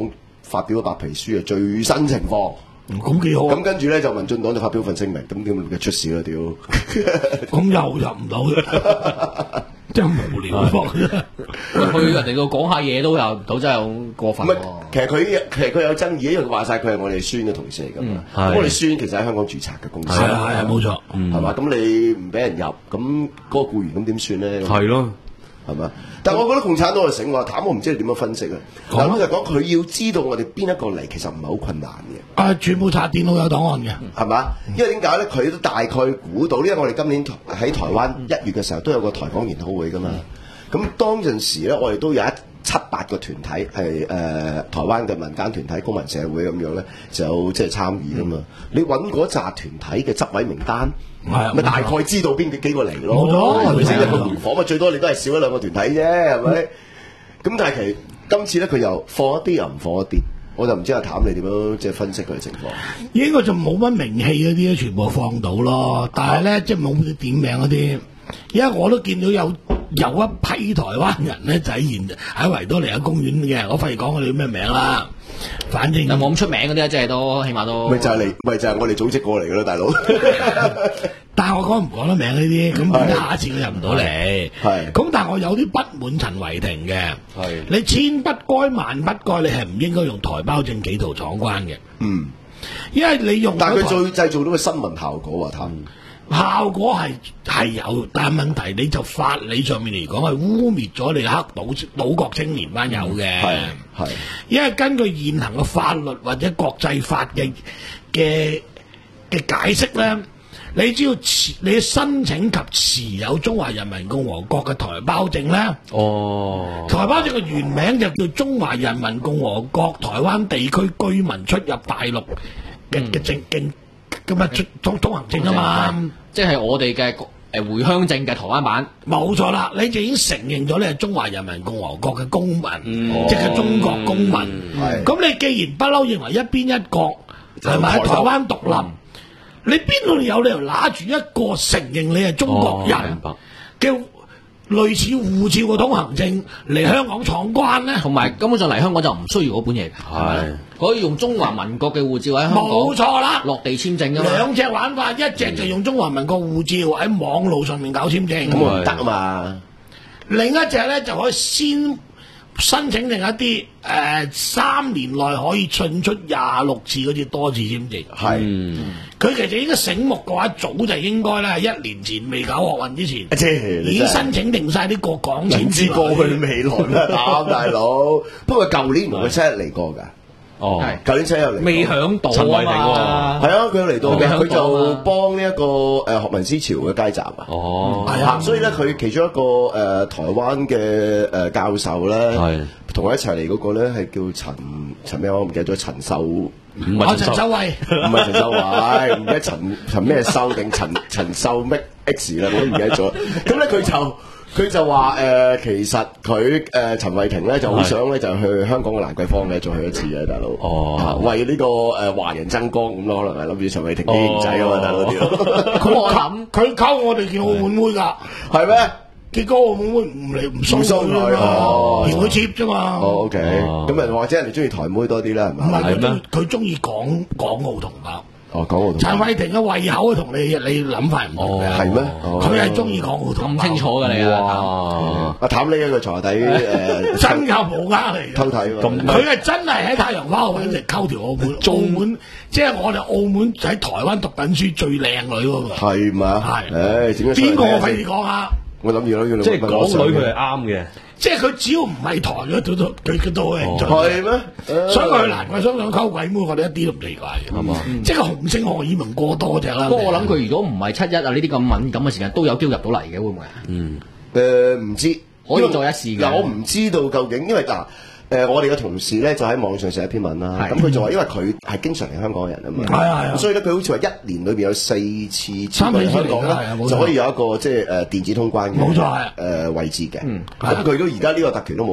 發表咗白皮書嘅最新情況。 咁幾好。 咁跟住咧就民進黨就發表份聲明，咁點嘅出事啦屌！ 咁又入唔到嘅，真係無聊。 去人哋度講下嘢都入唔到，真係好過分。 其實佢其實佢有爭議，因為話晒佢係我哋孫嘅同事嚟㗎嘛。咁我哋孫其實喺香港註冊嘅公司。 係啊係啊，冇錯。 係嘛？咁你唔俾人入，咁嗰個僱員咁點算咧？ 係咯。 係嘛？但係我覺得共產黨係醒話，譚我唔知你點樣分析啊。嗱，老實講，佢要知道我哋邊一個嚟，其實唔係好困難嘅。 啊，全部查電腦有檔案嘅， 係嘛？因為點解咧？佢都大概估到，因為我哋今年喺台灣一月嘅時候都有個台港研討會噶嘛。咁當陣時咧，我哋都有一七八個團體係誒、呃、台灣嘅民間團體、公民社會咁樣咧，就即係參與噶嘛。嗯、你揾嗰扎團體嘅執委名單。係咪大概知道邊幾幾個嚟咯？冇錯，係咪先一個聯訪啊？最多你都係少一兩個團體啫，係咪？咁但係其實今次咧，佢又放一啲又唔放一啲，我就唔知阿譚你點樣即係分析佢嘅情況。應該就冇乜名氣嗰啲咧，全部放到咯。但係咧，即係冇點名嗰啲，因為我都見到有有一批台灣人咧，就喺現喺維多利亞公園嘅，我費事講佢哋咩名啦。反正有冇咁出名嗰啲啊，即係都起碼都咪就係你，咪就係我哋組織過嚟嘅咯，大佬。 但係我講唔講得名呢啲，咁變咗下一次佢入唔到嚟。係。咁但係我有啲不滿陳偉霆嘅。係。你千不該萬不該，你係唔應該用台胞證企圖闖關嘅。嗯。因為你用， 但係佢最製造到個新聞效果啊，譚。 效果係係有，但係問題你就法理上面嚟講係污蔑咗你黑島島國青年班友嘅，係係，因為根據現行嘅法律或者國際法嘅嘅嘅解釋咧，你只要持你申請及持有中華人民共和國嘅台胞證咧，哦，台胞證嘅原名就叫中華人民共和國台灣地區居民出入大陸嘅嘅證經。咁啊，通通行證啊嘛， 即係我哋嘅誒回鄉證嘅台灣版， 冇錯啦，你就已經承認咗你係中華人民共和國嘅公民，嗯、即係中國公民。咁、嗯、你既然不嬲認為一邊一國係咪喺台灣獨立，嗯、你邊度有理由拿住一個承認你係中國人嘅類似護照嘅通行證嚟香港闖關咧？ 同埋根本上嚟香港就唔需要嗰本嘢，係可以用中華民國嘅護照喺香港， 冇錯啦， 落地簽證啊嘛。 兩隻玩法，一隻就用中華民國護照喺網路上面搞簽證， 咁啊唔得啊嘛。 另一隻咧就可以先申請另一啲誒、呃、三年內可以進出廿六次嗰啲多次簽證。係，佢、嗯、其實應該醒目嘅話，早就應該咧一年前未搞學運之前，啊、已經申請定晒啲過港簽知過去未來啦，啱大佬。不過舊年唔係七一嚟過㗎。哦，舊年七一有嚟， 未響到陳偉霆喎，係啊，佢有嚟到嘅，佢就幫呢一個誒學民思潮嘅街站啊。哦，係啊，所以咧佢其中一個誒台灣嘅誒教授咧，係同我一齊嚟嗰個咧係叫陳陳咩？我唔記得咗，陳秀唔係陳秀慧， 唔係陳秀慧，唔記得陳陳咩秀定陳陳秀咩 X 啦，我都唔記得咗。咁咧佢就。佢就話誒、呃，其實佢誒、呃、陳偉霆咧就好想咧就去香港嘅蘭桂坊咧再去一次嘅大佬，哦，啊、為呢、這個誒、呃、華人爭光咁咯，可能係諗住陳偉霆啲僆仔啊嘛，大佬啲咯。 佢我諗佢溝我哋見澳門妹㗎，係咩？結果澳門妹唔嚟唔收佢啊，嫌佢 cheap 啫嘛。 哦 OK，咁啊或者人哋中意台妹多啲啦，係咪？唔係佢佢中意港港澳同胞。 哦，港澳同陳偉霆嘅胃口同你你諗法唔同嘅， 係咩？ 佢係中意港澳同胞， 咁清楚嘅你啊！ 阿譚呢一個床底誒， 真有冇呃嚟？ 偷睇， 佢係真係喺太陽花嗰陣溝條澳門，澳門即係我哋澳門喺台灣讀緊書最靚女嗰個， 係嘛？係，誒， 邊個我費事講下？ 我諗住咯， 即係港女佢係啱嘅。 即係佢只要唔係台嗰度都佢佢都係興趣。 係咩？ 所以佢難怪想想溝鬼妹，我哋一啲都唔奇怪嘅。係嘛？即係個雄性荷爾蒙過多隻啦。 不過我諗佢如果唔係七一啊呢啲咁敏感嘅時間，都有機會入到嚟嘅，會唔會啊？ 嗯。誒唔知， 可以再一試嘅。 嗱，我唔知道究竟，因為嗱。誒，我哋嘅同事咧就喺網上寫一篇文啦。咁佢就話，因為佢係經常嚟香港嘅人啊嘛，係啊係啊，所以咧佢好似話一年裏邊有四次參嚟香港咧，就可以有一個即係誒電子通關嘅冇錯誒位置嘅。咁佢都而家呢個特權都冇埋啦。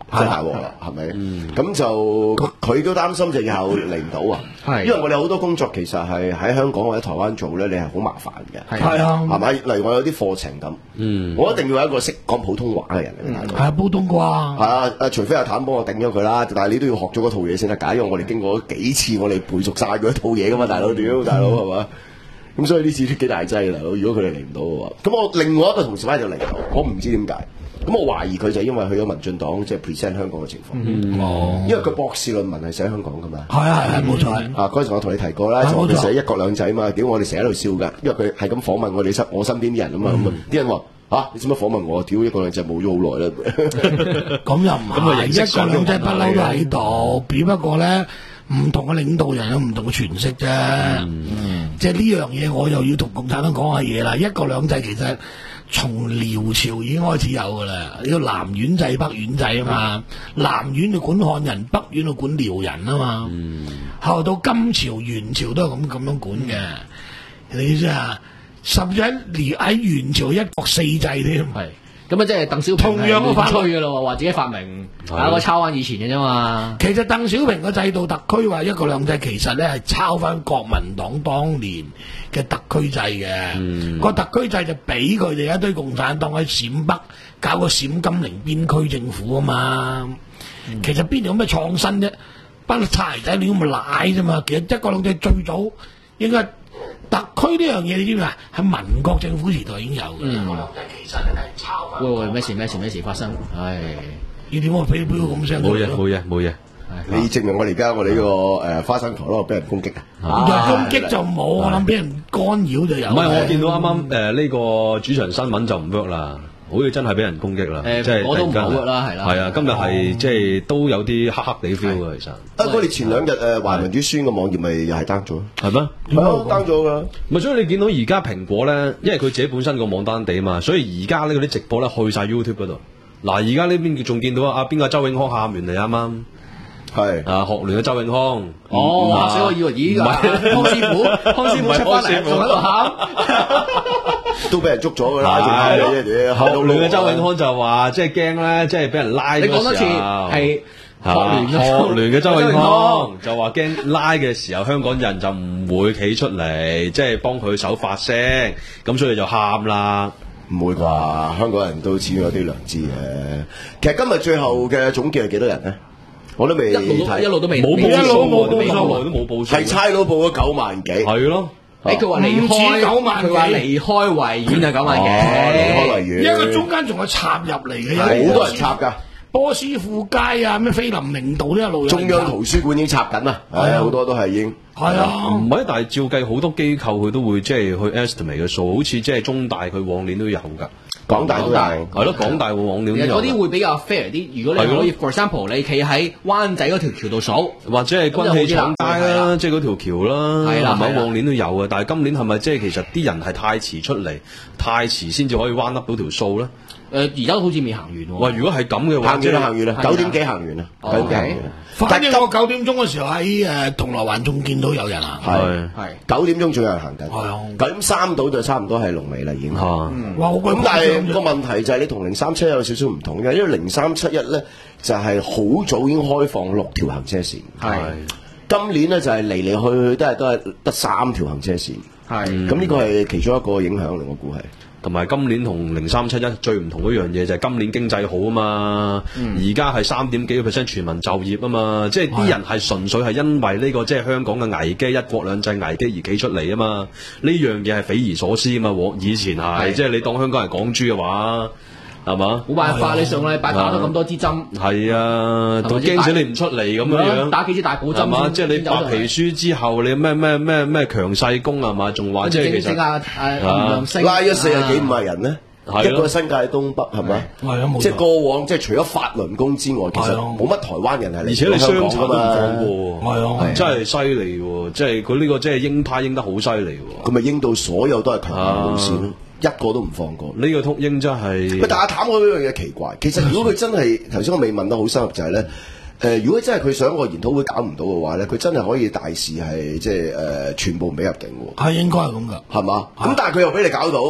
真係大鑊啦，係咪？咁就佢都擔心就以後嚟唔到啊。係，因為我哋好多工作其實係喺香港或者台灣做咧，你係好麻煩嘅。係啊，係咪？例如我有啲課程咁，嗯，我一定要有一個識講普通話嘅人嚟嘅。係啊，普通話。係啊，誒，除非阿譚幫我頂咗佢啦，但係你都要學咗嗰套嘢先得㗎，因為我哋經過幾次，我哋背熟晒嗰一套嘢㗎嘛，大佬屌，大佬係嘛？咁所以呢次都幾大劑啦，如果佢哋嚟唔到嘅話，咁我另外一個同事咧就嚟到，我唔知點解。咁我懷疑佢就因為去咗民進黨，即係 present 香港嘅情況。嗯哦，因為佢博士論文係寫香港噶嘛。係啊係冇錯。啊嗰陣我同你提過啦，就佢寫一國兩制嘛，屌我哋成日喺度笑㗎，因為佢係咁訪問我哋身我身邊啲人啊嘛，咁啊啲人話嚇你做乜訪問我？屌一國兩制冇咗好耐啦。咁又唔係，一國兩制不嬲都喺度，只不過咧唔同嘅領導人有唔同嘅詮釋啫。嗯，即係呢樣嘢我又要同共產黨講下嘢啦。一國兩制其實從遼朝已經開始有噶啦，呢個南院制北院制啊嘛，南院就管漢人，北院就管遼人啊嘛。嗯，後到金朝、元朝都係咁咁樣管嘅。你意思啊？甚至喺喺元朝一國四制添。係。咁啊，即係鄧小平同樣嘅法吹嘅咯，話自己發明，啊個抄翻以前嘅啫嘛。其實鄧小平嘅制度特區話一國兩制，其實咧係抄翻國民黨當年嘅特區制嘅。嗯、個特區制就俾佢哋一堆共產黨喺陝北搞個陝甘寧邊區政府啊嘛。嗯、其實邊度有咩創新啫？班柴仔亂咁奶啫嘛。其實一國兩制最早應該。特區呢樣嘢你知唔知啊？喺民國政府時代已經有嘅。嗯，其實係抄翻。喂喂，咩事咩事咩事發生？唉，要點我飛飛咁聲？冇嘢冇嘢冇嘢。你證明我哋而家我哋呢個誒花生球咯，俾人攻擊啊！攻擊就冇，我諗俾人干擾就有。唔係，我見到啱啱誒呢個主場新聞就唔 work 啦。好似真係俾人攻擊啦，即係我都唔好啦，係啦，係啊，今日係即係都有啲黑黑地 feel 嘅，其實。啊，我哋前兩日誒華民主宣嘅網頁咪又係 down 咗，係咩？係啊 down 咗噶。咪所以你見到而家蘋果咧，因為佢自己本身個網單地啊嘛，所以而家呢嗰啲直播咧去晒 YouTube 嗰度。嗱，而家呢邊仲見到啊邊個周永康喊完嚟啱啱。係啊，學聯嘅周永康。哦，嚇死我以為咦，康師傅，康師傅出翻嚟仲喺度喊。都俾人捉咗噶啦，係學聯嘅周永康就話，即係驚咧，即係俾人拉。你講多次係學聯嘅周永康就話驚拉嘅時候，香港人就唔會企出嚟，即係幫佢手發聲，咁所以就喊啦。唔會啩？香港人都始終有啲良知嘅。其實今日最後嘅總結係幾多人咧？我都未睇，一路都未冇報數，一路都冇報數，係差佬報咗九萬幾，係咯。誒，佢話離開九萬幾，佢話離開維園係九萬幾，離開維園，因為中間仲有插入嚟嘅，有好多人插噶，波斯富街啊，咩菲林明道呢一路，中央圖書館已經插緊啦，係好多都係已經。係啊，唔係，但係照計好多機構佢都會即係去 estimate 嘅數，好似即係中大佢往年都有㗎。港大都有，係咯，港大會往年都有。嗰啲會比較 fair 啲。如果你可以 for example，你企喺灣仔嗰條橋度數，或者係軍器廠街啦，即係嗰條橋啦，係啦，往年都有嘅。但係今年係咪即係其實啲人係太遲出嚟，太遲先至可以彎笠到條數咧？誒，而家好似未行完喎。喂，如果係咁嘅話，行完啦，行完啦，九點幾行完啦，九點幾行完。反正我九點鐘嘅時候喺誒銅鑼灣仲見到有人行，係係九點鐘仲有人行緊，係啊，九點三到就差唔多係龍尾啦已經。哇，咁但係個問題就係你同零三七有少少唔同嘅，因為零三七一咧就係好早已經開放六條行車線，係今年咧就係嚟嚟去去都係都係得三條行車線，係咁呢個係其中一個影響嚟，我估係。同埋今年同零三七一最唔同嗰樣嘢就係今年經濟好啊嘛，而家係三點幾個 percent 全民就業啊嘛，即係啲人係純粹係因為呢個即係香港嘅危機、一國兩制危機而企出嚟啊嘛，呢樣嘢係匪夷所思啊嘛，以前係即係你當香港人港豬嘅話。係嘛？冇辦法，你上個禮拜打咗咁多支針，係啊，都驚死你唔出嚟咁樣樣，打幾支大補針，係嘛？即係你白皮書之後，你咩咩咩咩強勢攻係嘛？仲話即係其實啊，拉咗四十幾五萬人咧，一個新界東北係咪？係啊，即係過往即係除咗法輪功之外，其實冇乜台灣人係嚟。而且你雙產都唔放過，係啊，真係犀利喎！即係佢呢個即係鷹派鷹得好犀利喎，佢咪鷹到所有都係強硬路線咯。一個都唔放過，呢個禿鷹真係。喂，但係譚嗰樣嘢奇怪，其實如果佢真係頭先我未問得好深入就係、是、咧，誒、呃，如果真係佢想個研討會搞唔到嘅話咧，佢真係可以大事係即係誒全部唔俾入境喎。係應該係咁噶，係嘛？咁但係佢又俾你搞到，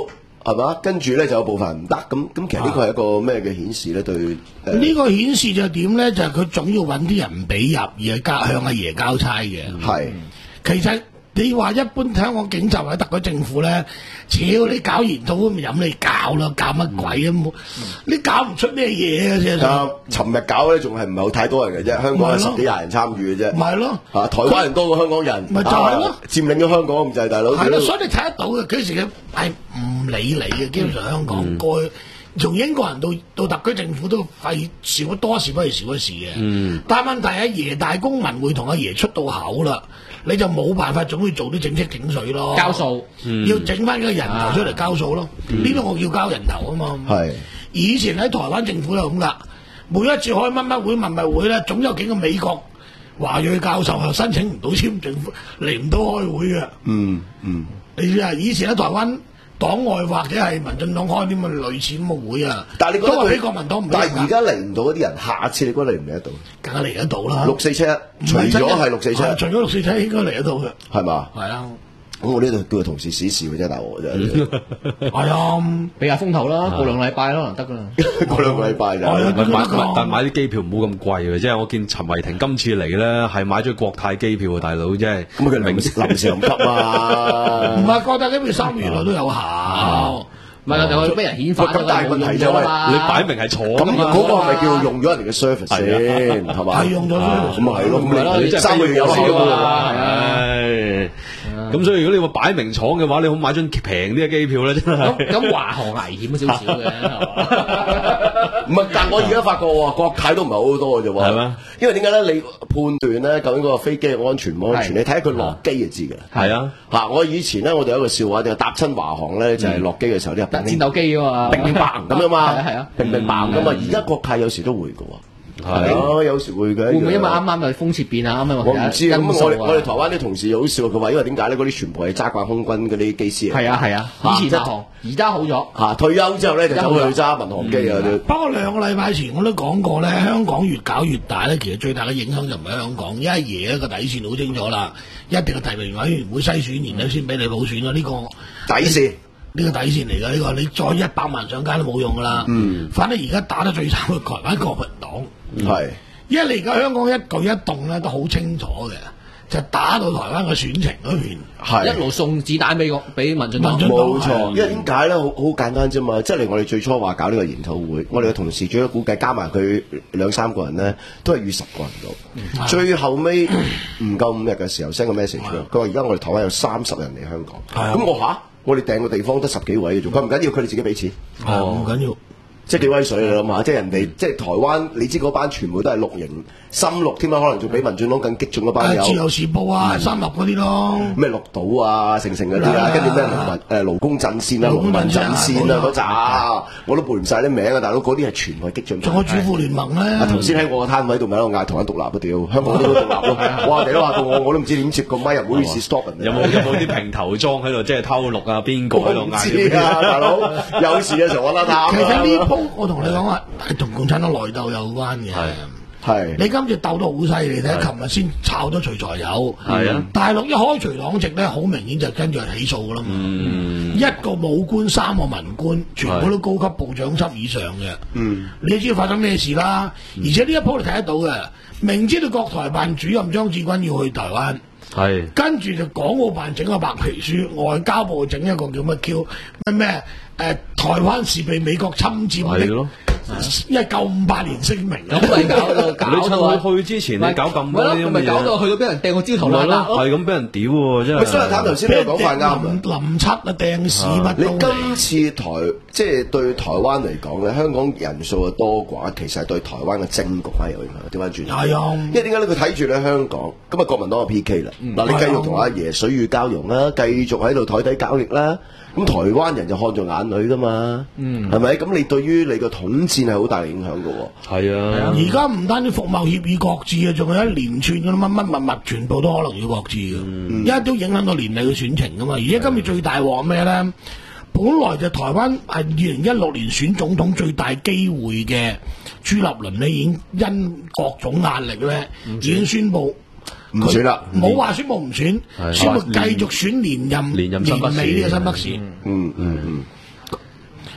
係嘛？跟住咧就有部分唔得，咁咁其實呢個係一個咩嘅顯示咧？對呢、呃、個顯示就點咧？就係、是、佢總要揾啲人唔俾入，而係交向阿爺交差嘅。係、嗯，其實你話一般香港警察或者特區政府咧，屌你搞研討咁任你搞啦，搞乜鬼啊？冇、嗯，你搞唔出咩嘢啊？啫、嗯。 尋日搞咧仲係唔係太多人嘅啫？香港有十幾廿人參與嘅啫。咪係咯。啊，台灣人多過香港人。咪就係咯。佔領咗香港咁滯，大佬。係咯，所以你睇得到嘅，幾時嘅係唔理你嘅，基本上香港過去。從英國人到到特區政府都費少多事不如少一事嘅，嗯、但係問題係爺大公民會同阿爺出到口啦，你就冇辦法總會做啲整色整水咯，交數，嗯、要整翻個人頭出嚟交數咯，呢啲、嗯、我叫交人頭啊嘛。係以前喺台灣政府就咁噶，每一次開乜乜會問乜會咧，總有幾個美國華裔教授係申請唔到簽政府嚟唔到開會嘅。嗯嗯，你知啊？以前喺台灣。黨外或者係民進黨開啲咁嘅類似咁嘅會啊，但係你覺得都係俾國民黨唔，但係而家嚟唔到嗰啲人，下次你覺得嚟唔嚟得到？梗係嚟得到啦！六四七一，除咗係六四七一，除咗六四七一應該嚟得到嘅，係嘛？係啊。咁我呢度叫佢同事試試嘅啫，大鑊啫。係啊，俾下風頭啦，過兩禮拜可能得噶啦。過兩個禮拜就買，但買啲機票唔好咁貴嘅，即係我見陳偉霆今次嚟咧係買咗國泰機票啊，大佬，即係咁佢臨臨時臨急啊。唔係國泰機票三月內都有效。唔係，就係俾人遣返咁大問題啫嘛！你擺明係坐咁嗰個係咪叫用咗人哋嘅 service 先係嘛？係用咗 service 咁咪係咯，咁你三個月有效㗎嘛？係。咁所以如果你話擺明廠嘅話，你好買張平啲嘅機票咧，真係。咁咁華航危險少少嘅，唔係，但我而家發覺喎，國泰都唔係好多嘅啫喎。係咩？因為點解咧？你判斷咧，究竟嗰個飛機嘅安全唔安全？你睇下佢落機就知㗎啦。係啊。嗱，我以前咧，我哋有一個笑話，就係搭親華航咧，就係落機嘅時候啲戰鬥機啊嘛，乒乒乓咁啊嘛，係啊係啊，乒乒乓咁啊。而家國泰有時都會㗎喎。係啊，有時會嘅。會唔會因為啱啱就風切變啊？啱啱我唔知咁我哋我哋台灣啲同事好笑，佢話因為點解咧？嗰啲全部係揸慣空軍嗰啲機師嚟。係啊係啊，以前航，而家好咗嚇。退休之後咧就走去揸民航機啊啲。不過兩個禮拜前我都講過咧，香港越搞越大咧，其實最大嘅影響就唔係香港，因為爺個底線好清楚啦，一定係提名委員會篩選然後先俾你普選啊，呢個底線。呢個底線嚟㗎，呢、這個你再一百萬上街都冇用㗎啦。嗯，反正而家打得最慘嘅台灣國民黨，係、嗯，因為你而家香港一舉一動咧都好清楚嘅，就打到台灣嘅選情嗰邊，係一路送子彈俾個俾民進黨。冇錯，因為點解咧？好好簡單啫嘛，即係我哋最初話搞呢個研討會，我哋嘅同事最初估計加埋佢兩三個人咧，都係預十個人到。嗯、最後尾唔夠五日嘅時候 send 個 message 佢話而家我哋台灣有三十人嚟香港。咁、嗯、我嚇。我哋訂個地方得十幾位嘅啫，佢唔緊要，佢哋自己俾錢。哦，唔緊要，即係幾威水你諗下，即係人哋即係台灣，你知嗰班全部都係綠營深綠添啦，可能仲比民進黨更激進嗰班友。自由時報啊，三立嗰啲咯。咩綠島啊，成成嗰啲啊，跟住咩農民誒勞工陣線啊，農民陣線啊嗰扎，我都背唔晒啲名啊，大佬嗰啲係全部係激進。仲有主婦聯盟咧。啊，頭先喺我個攤位度咪喺度嗌台灣獨立啊屌，香港都獨立咯。哇，你都話到我，我都唔知點接個咪，唔好意思 stop 人。有冇有冇啲平頭裝喺度，即係偷錄啊？邊個喺度嗌？知啊，大佬，有事嘅時候我得打。其實呢鋪我同你講啊，係同共產黨內鬥有關嘅。係，你今次鬥得好犀利，睇琴日先炒咗徐才友。係啊，大陸一開除黨籍咧，好明顯就跟住係起訴噶啦嘛。嗯，一個武官，三個文官，全部都高級部長級以上嘅。嗯，你知發生咩事啦？而且呢一鋪你睇得到嘅，明知道國台辦主任張志軍要去台灣。係，跟住就港澳辦整個白皮書，外交部整一個叫乜 Q 咩咩誒，台灣是被美國侵佔的，一九五八年聲明，咁咪搞到搞到你去之前你搞咁多啲咁嘅嘢，咪搞到去到俾人掟個焦頭爛額咯，係咁俾人屌喎，真係。所以睇頭先你講法啱，林七啊掟屎乜？你今次台即係對台灣嚟講咧，香港人數嘅多寡，其實係對台灣嘅政局係有影響。調翻轉，係啊，因為點解咧？佢睇住咧香港，咁啊國民黨就 P K 啦。嗱，你繼續同阿爺水乳交融啦，繼續喺度台底交易啦。咁台灣人就看在眼裏噶嘛，嗯，係咪？咁你對於你個統戰係好大影響㗎喎。係啊，而家唔單止服貿協議擱置啊，仲有一連串嗰啲乜乜物物，全部都可能要擱置嘅，嗯，一都影響到年底嘅選情噶嘛。而家今次最大鑊咩咧？本來就台灣係二零一六年選總統最大機會嘅朱立倫咧，已經因各種壓力咧，已經宣布。唔選啦，冇話宣布唔選，宣布繼續選連任，連任新北市呢個新北市。嗯嗯嗯。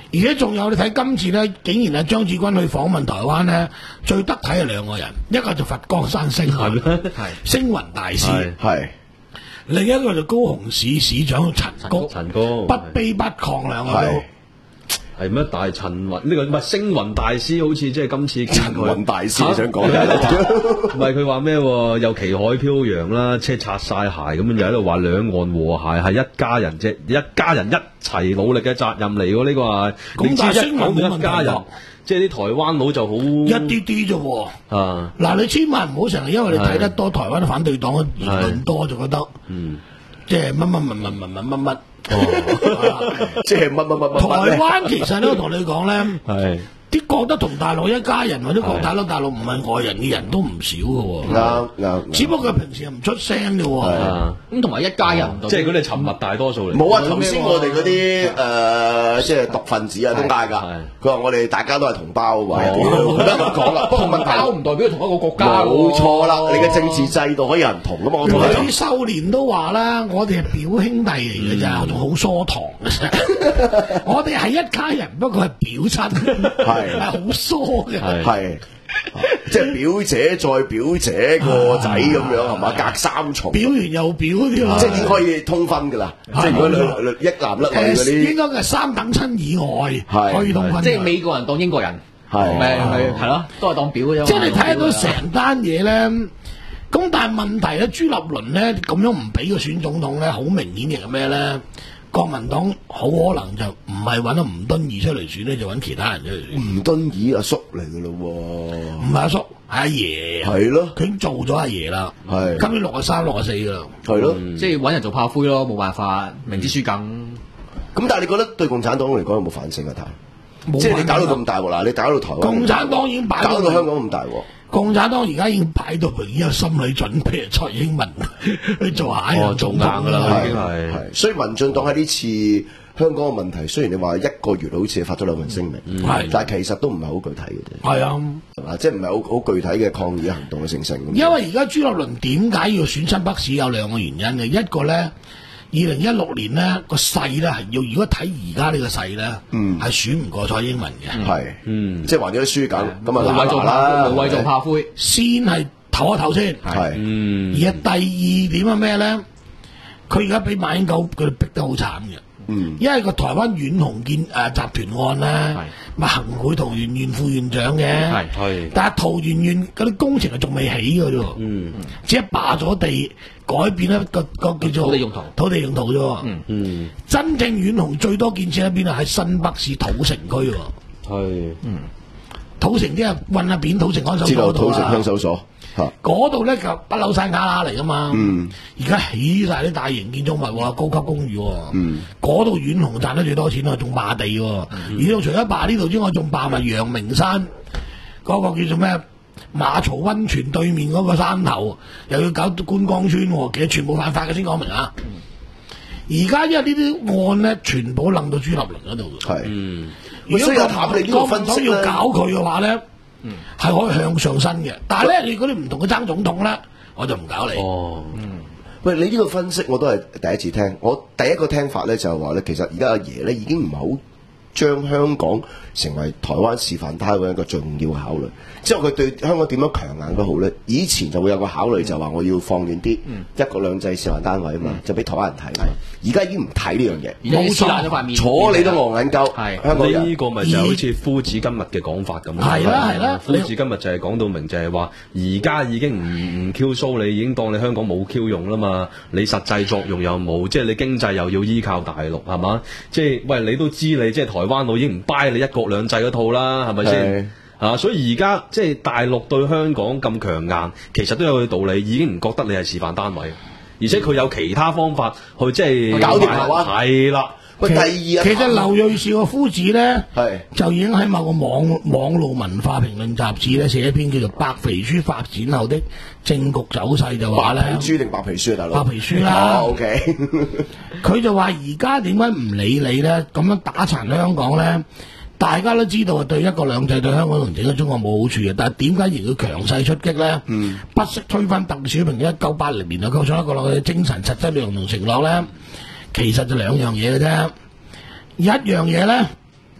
而且仲有你睇今次咧，竟然係張志軍去訪問台灣咧，最得體係兩個人，一個就佛光山星雲，係星雲大師，係另一個就高雄市市長陳菊， 陳菊不卑不亢兩個都。 係咩大陳雲呢個唔係星雲大師，好似即係今次陳雲大師你想講嘅， 唔係佢話咩？又旗海飄揚啦，即係擦晒鞋咁樣，又喺度話兩岸和諧係一家人啫，一家人一齊努力嘅責任嚟喎。呢個係你知一講到一家人，即係啲台灣佬就好一啲啲啫喎。啊，嗱你千萬唔好成日因為你睇得多台灣反對黨嘅言論多，就覺得嗯，即係乜乜乜乜乜乜乜乜。哦，即係乜乜乜乜。台灣其實咧，我同你講咧，係啲覺得同大陸一家人，或者覺得大陸大陸唔係外人嘅人都唔少嘅喎。啱啱。只不過佢平時又唔出聲嘅喎。咁同埋一家人， 即係嗰啲沉默大多數嚟。 冇啊！頭先我哋嗰啲誒，即係毒分子啊，都嗌㗎。佢話我哋大家都係同胞喎。唔得咁講啦。不過問題唔代表同一個國家。 冇錯啦，你嘅政治制度可以有唔同㗎嘛。我同你秀蓮都話啦，我哋係表兄弟嚟嘅咋，仲好疏堂嘅啫。我哋係一家人，不過係表親。係好疏嘅，係即係表姐再表姐個仔咁樣係嘛，隔三重， 表完又表嗰啲， 即係已經可以通分噶啦。即係如果兩一男一女嗰啲， 應該係三等親以外可以通分。 即係美國人當英國人，係咪係係咯，都係當表嘅啫。 即係你睇到成單嘢咧，咁但係問題咧，朱立倫咧咁樣唔俾佢選總統咧，好明顯嘅係咩咧？國民黨好可能就唔係揾咗吳敦義出嚟選咧，就揾其他人出嚟選。 吳敦義阿叔嚟嘅咯喎， 唔係阿叔，係阿爺。 係咯， 佢已經做咗阿爺啦。係，今年六十三、六十四㗎啦。 係咯， 即係揾人做炮灰咯，冇辦法，明知輸梗。 咁但係你覺得對共產黨嚟講有冇反省啊？睇，即係你搞到咁大鑊啦，你搞到台灣， 共產黨已經擺搞到香港咁大鑊。 共產黨而家已經擺到佢已經有心理準備，蔡英文去做下一任總統㗎啦，已經係。 係，所以民進黨喺呢次香港嘅問題，雖然你話一個月好似係發咗兩份聲明，係，但係其實都唔係好具體嘅啫。係啊，啊，即係唔係好好具體嘅抗議行動嘅成成。 因為而家朱立倫點解要選新北市有兩個原因嘅，一個咧。二零一六年咧個勢咧係要，如果睇而家呢個勢咧，嗯，係選唔過蔡英文嘅，係，嗯，即係還咗啲輸緊，咁啊無謂做炮，無謂做炮灰， 先係唞一唞先，係，嗯，而第二點係咩咧？佢而家俾馬英九佢哋逼得好慘嘅。嗯，因為個台灣遠雄建誒集團案咧，咪行賄桃園縣副縣長嘅，係係，但係桃園縣嗰啲工程係仲未起嘅啫，嗯，只係霸咗地，改變一個個叫做土地用途，土地用途啫，嗯嗯，真正遠雄最多建設喺邊啊？喺新北市土城區，係，嗯，土城即係運下扁土城看守所嗰度啦，土城看守所。嗰度咧就不朽山卡拉嚟噶嘛，而家起晒啲大型建築物喎，高級公寓喎，嗰度遠雄賺得最多錢啊，仲霸地喎，而家除咗霸呢度之外，仲霸埋陽明山嗰個叫做咩馬槽溫泉對面嗰個山頭，又要搞觀光村，其實全部犯法嘅，先講明啊。而家因為呢啲案咧，全部楞到朱立倫嗰度，係，如果國民黨要搞佢嘅話咧。嗯，係可以向上伸嘅，但係咧，你嗰啲唔同嘅爭總統咧，我就唔搞你。哦， 嗯，喂，你呢個分析我都係第一次聽，我第一個聽法咧就係話咧，其實而家阿爺咧已經唔係好將香港成為台灣示範他嘅一個重要考慮。之後佢對香港點樣強硬都好咧，以前就會有個考慮就話我要放遠啲，嗯，一國兩制示範單位啊嘛，嗯，就俾台灣人睇。而家已經唔睇呢樣嘢， 冇錯， 坐你都戇緊鳩。 係香港人呢個咪就好似夫子今日嘅講法咁。 係啦係啦， 夫子今日就係講到明，就係話而家已經唔唔 Q 蘇你，已經當你香港冇 Q 用啦嘛。你實際作用又冇，即係你經濟又要依靠大陸，係嘛？即係喂，你都知你即係台灣佬已經唔 buy 你一國兩制嗰套啦，係咪先？啊，所以而家即係大陸對香港咁強硬，其實都有佢道理，已經唔覺得你係示範單位。而且佢有其他方法去即係搞掂台灣， 係啦。 喂，第二啊， 其實劉銳紹個夫子咧，係就已經喺某個網網絡文化評論雜誌咧寫一篇叫做《白皮書發展後的政局走勢》，就話咧，白皮書定白皮書啊，大佬？ 白皮書啦。 哦 OK， 佢就話而家點解唔理你咧？咁樣打殘香港咧？大家都知道對一國兩制對香港同整個中國冇好處嘅，但係點解仍要強勢出擊咧？嗯，不惜推翻鄧小平一九八零年就構想一國兩制嘅精神、實質內容同承諾咧，其實就兩樣嘢嘅啫。一樣嘢咧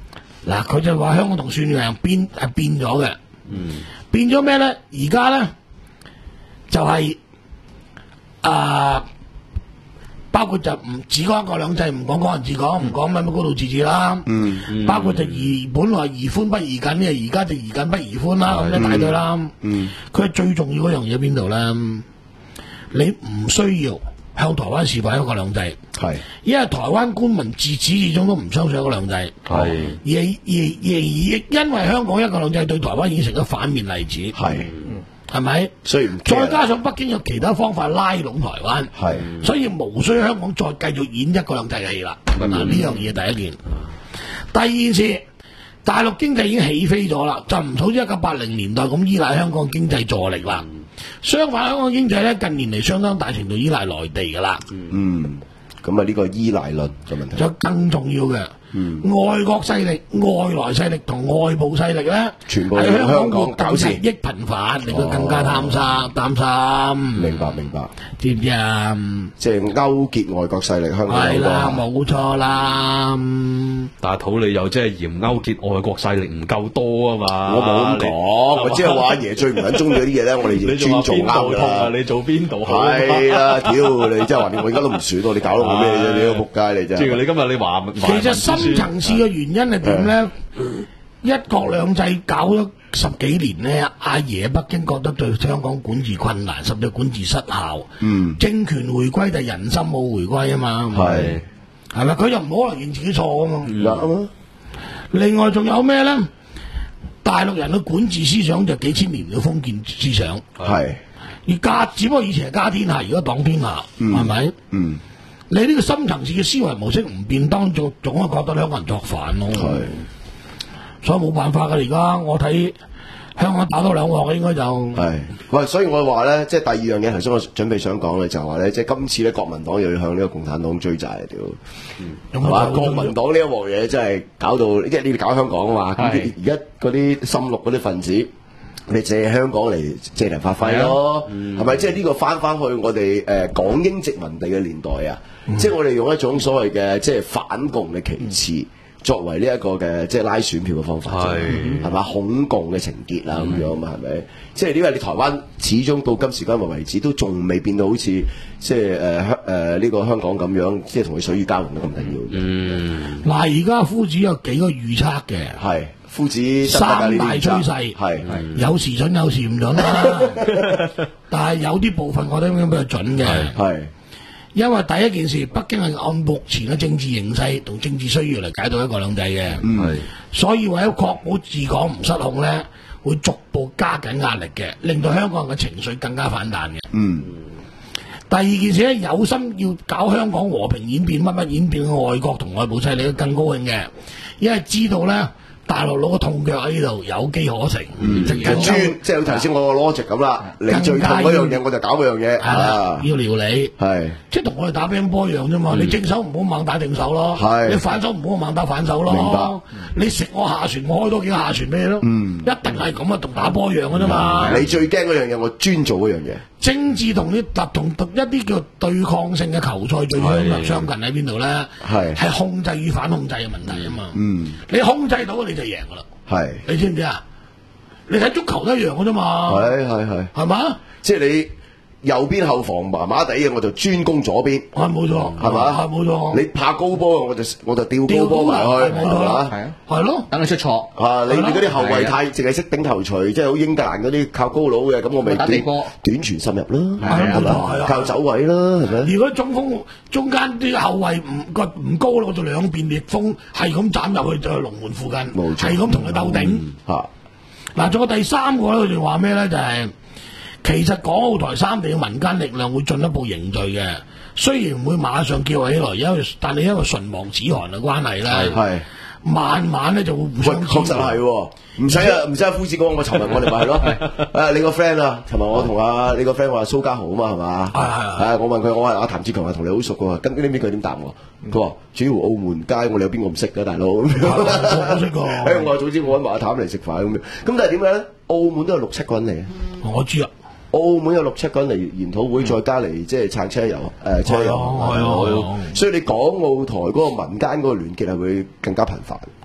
嗱，佢就話香港同算樣變係變咗嘅，嗯，變咗咩咧？而家咧就係、是、啊、呃，包括就唔只講一國兩制，唔講港人治港，唔講乜乜高度自治啦，嗯，嗯包括就宜本來宜寬不宜緊嘅，而家就宜緊不宜寬啦，咁、嗯、一大堆啦，嗯，佢最重要嗰樣嘢喺邊度咧？你唔需要向台灣示範一國兩制，係，因為台灣官民自始至終都唔相信一國兩制，係，而而而亦因為香港一國兩制對台灣已經成咗反面例子，係，係咪？所以再加上北京有其他方法拉攏台灣，係，所以無需香港再繼續演一國兩制嘅戲啦。嗱，呢樣嘢第一件，第二件事，大陸經濟已經起飛咗啦，就唔好似一九八零年代咁依賴香港經濟助力啦。相反，香港經濟咧近年嚟相當大程度依賴內地噶啦。嗯，咁啊呢個依賴率嘅問題就更重要嘅。嗯，外國勢力、外來勢力同外部勢力咧，全部喺香港搞事，日益頻繁，令佢更加貪心、擔心。明白明白，知唔知啊？即係勾結外國勢力，香港係啦，冇錯啦。 但係土你又即係嫌勾結外國勢力唔夠多啊嘛？ 我冇咁講，我只係話阿爺最唔撚中意嗰啲嘢咧，我哋亦尊重啱啦。 你做邊度？ 係啦，屌你真係話我而家都唔選到，你搞到我咩啫？你個仆街你真係。 你今日你話其實深層次嘅原因係點咧？一國兩制搞咗十幾年咧，阿爺北京覺得對香港管治困難，甚至管治失效。嗯，政權回歸但係人心冇回歸啊嘛。係。係咪？佢又唔可能認自己錯啊嘛。嗯、另外仲有咩咧？大陸人嘅管治思想就幾千年嘅封建思想。係。而家只不過以前係家天下，而家黨天下，係咪、嗯？嗯。你呢個深層次嘅思維模式唔變，當中總係覺得香港人作反咯。係。所以冇辦法㗎，而家我睇香港打多兩鑊應該就係。 喂，所以我話咧，即係第二樣嘢，頭先我準備想講嘅就係話咧，即係今次咧，國民黨又要向呢個共產黨追債啊！屌、嗯，係嘛？國民黨呢一鑊嘢真係搞到，即係你哋搞香港啊嘛。而家嗰啲深綠嗰啲分子，你借香港嚟借嚟發揮咯，係咪、嗯？即係呢個翻翻去我哋誒、呃、港英殖民地嘅年代啊！嗯、即係我哋用一種所謂嘅即係反共嘅旗幟。嗯作為呢一個嘅即係拉選票嘅方法，係係嘛恐共嘅情結啦咁樣嘛係咪？即係因為你台灣始終到今時今日為止都仲未變到好似即係誒香誒呢個香港咁樣，即係同佢水乳交融都咁緊要。嗯， 嗱而家夫子有幾個預測嘅，係夫子三大趨勢，係係有時準有時唔準啦。但係有啲部分我覺得應該比較準嘅，係。因為第一件事，北京係按目前嘅政治形勢同政治需要嚟解讀一國兩制嘅，嗯，所以為咗確保治港唔失控咧，會逐步加緊壓力嘅，令到香港人嘅情緒更加反彈嘅。嗯，第二件事咧，有心要搞香港和平演變、乜乜演變嘅外國同外部勢力都更高興嘅，因為知道咧。大陸攞個痛腳喺呢度，有機可乘。嗯，即係頭先我個 logic 咁啦，你最痛嗰樣嘢，我就搞嗰樣嘢。係啦， 要撩你。係，即係同我哋打乒乓波一樣啫嘛。你正手唔好猛打正手咯。係，你反手唔好猛打反手咯。明白。你食我下船，我開多幾個下船俾你咯。嗯，一定係咁啊，同打波一樣嘅啫嘛。 你最驚嗰樣嘢，我專做嗰樣嘢。 政治同啲特同一啲叫對抗性嘅球賽最相相近喺邊度咧？係係控制與反控制嘅問題啊嘛。嗯，你控制到你就贏噶啦。係，你知唔知啊？你睇足球都一樣嘅啫嘛。係係係，係嘛？ 即係你右邊後防麻麻地嘅，我就專攻左邊。 係冇錯，係嘛？係冇錯。 你怕高波，我就我就吊高波埋去， 冇錯啦。係啊，係咯， 等你出錯。 啊，你你嗰啲後衛太淨係識頂頭錘，即係好英格蘭嗰啲靠高佬嘅，咁我咪短短傳深入咯。係啊，係啊，靠走位啦，係咪？ 如果中鋒中間啲後衛唔個唔高咯，我就兩邊逆風係咁斬入去就係龍門附近，係咁同佢鬥頂。嚇！嗱，仲有第三個咧，佢哋話咩咧？就係。其實港澳台三地嘅民間力量會進一步凝聚嘅，雖然唔會馬上叫起來，因為但係因為唇亡齒寒嘅關係咧，係慢慢咧就會互相。 確實係，唔使啊，唔使阿夫子講，我尋日我哋咪係咯，誒你個 friend 啊，尋日我同阿你個 friend 話蘇家豪啊嘛，係嘛？係係係，我問佢，我話阿譚志強話同你好熟嘅喎，跟呢邊佢點答我？佢話主要澳門街我哋有邊個唔識嘅大佬？我識個，誒我話早知我揾埋阿譚嚟食飯咁樣，咁但係點樣咧？澳門都有六七個人嚟啊！ 我知啊。 澳門有六七個人嚟研討會，再加嚟即係撐車遊，誒車遊，係啊，所以你港澳台嗰個民間嗰個聯結係會更加頻繁。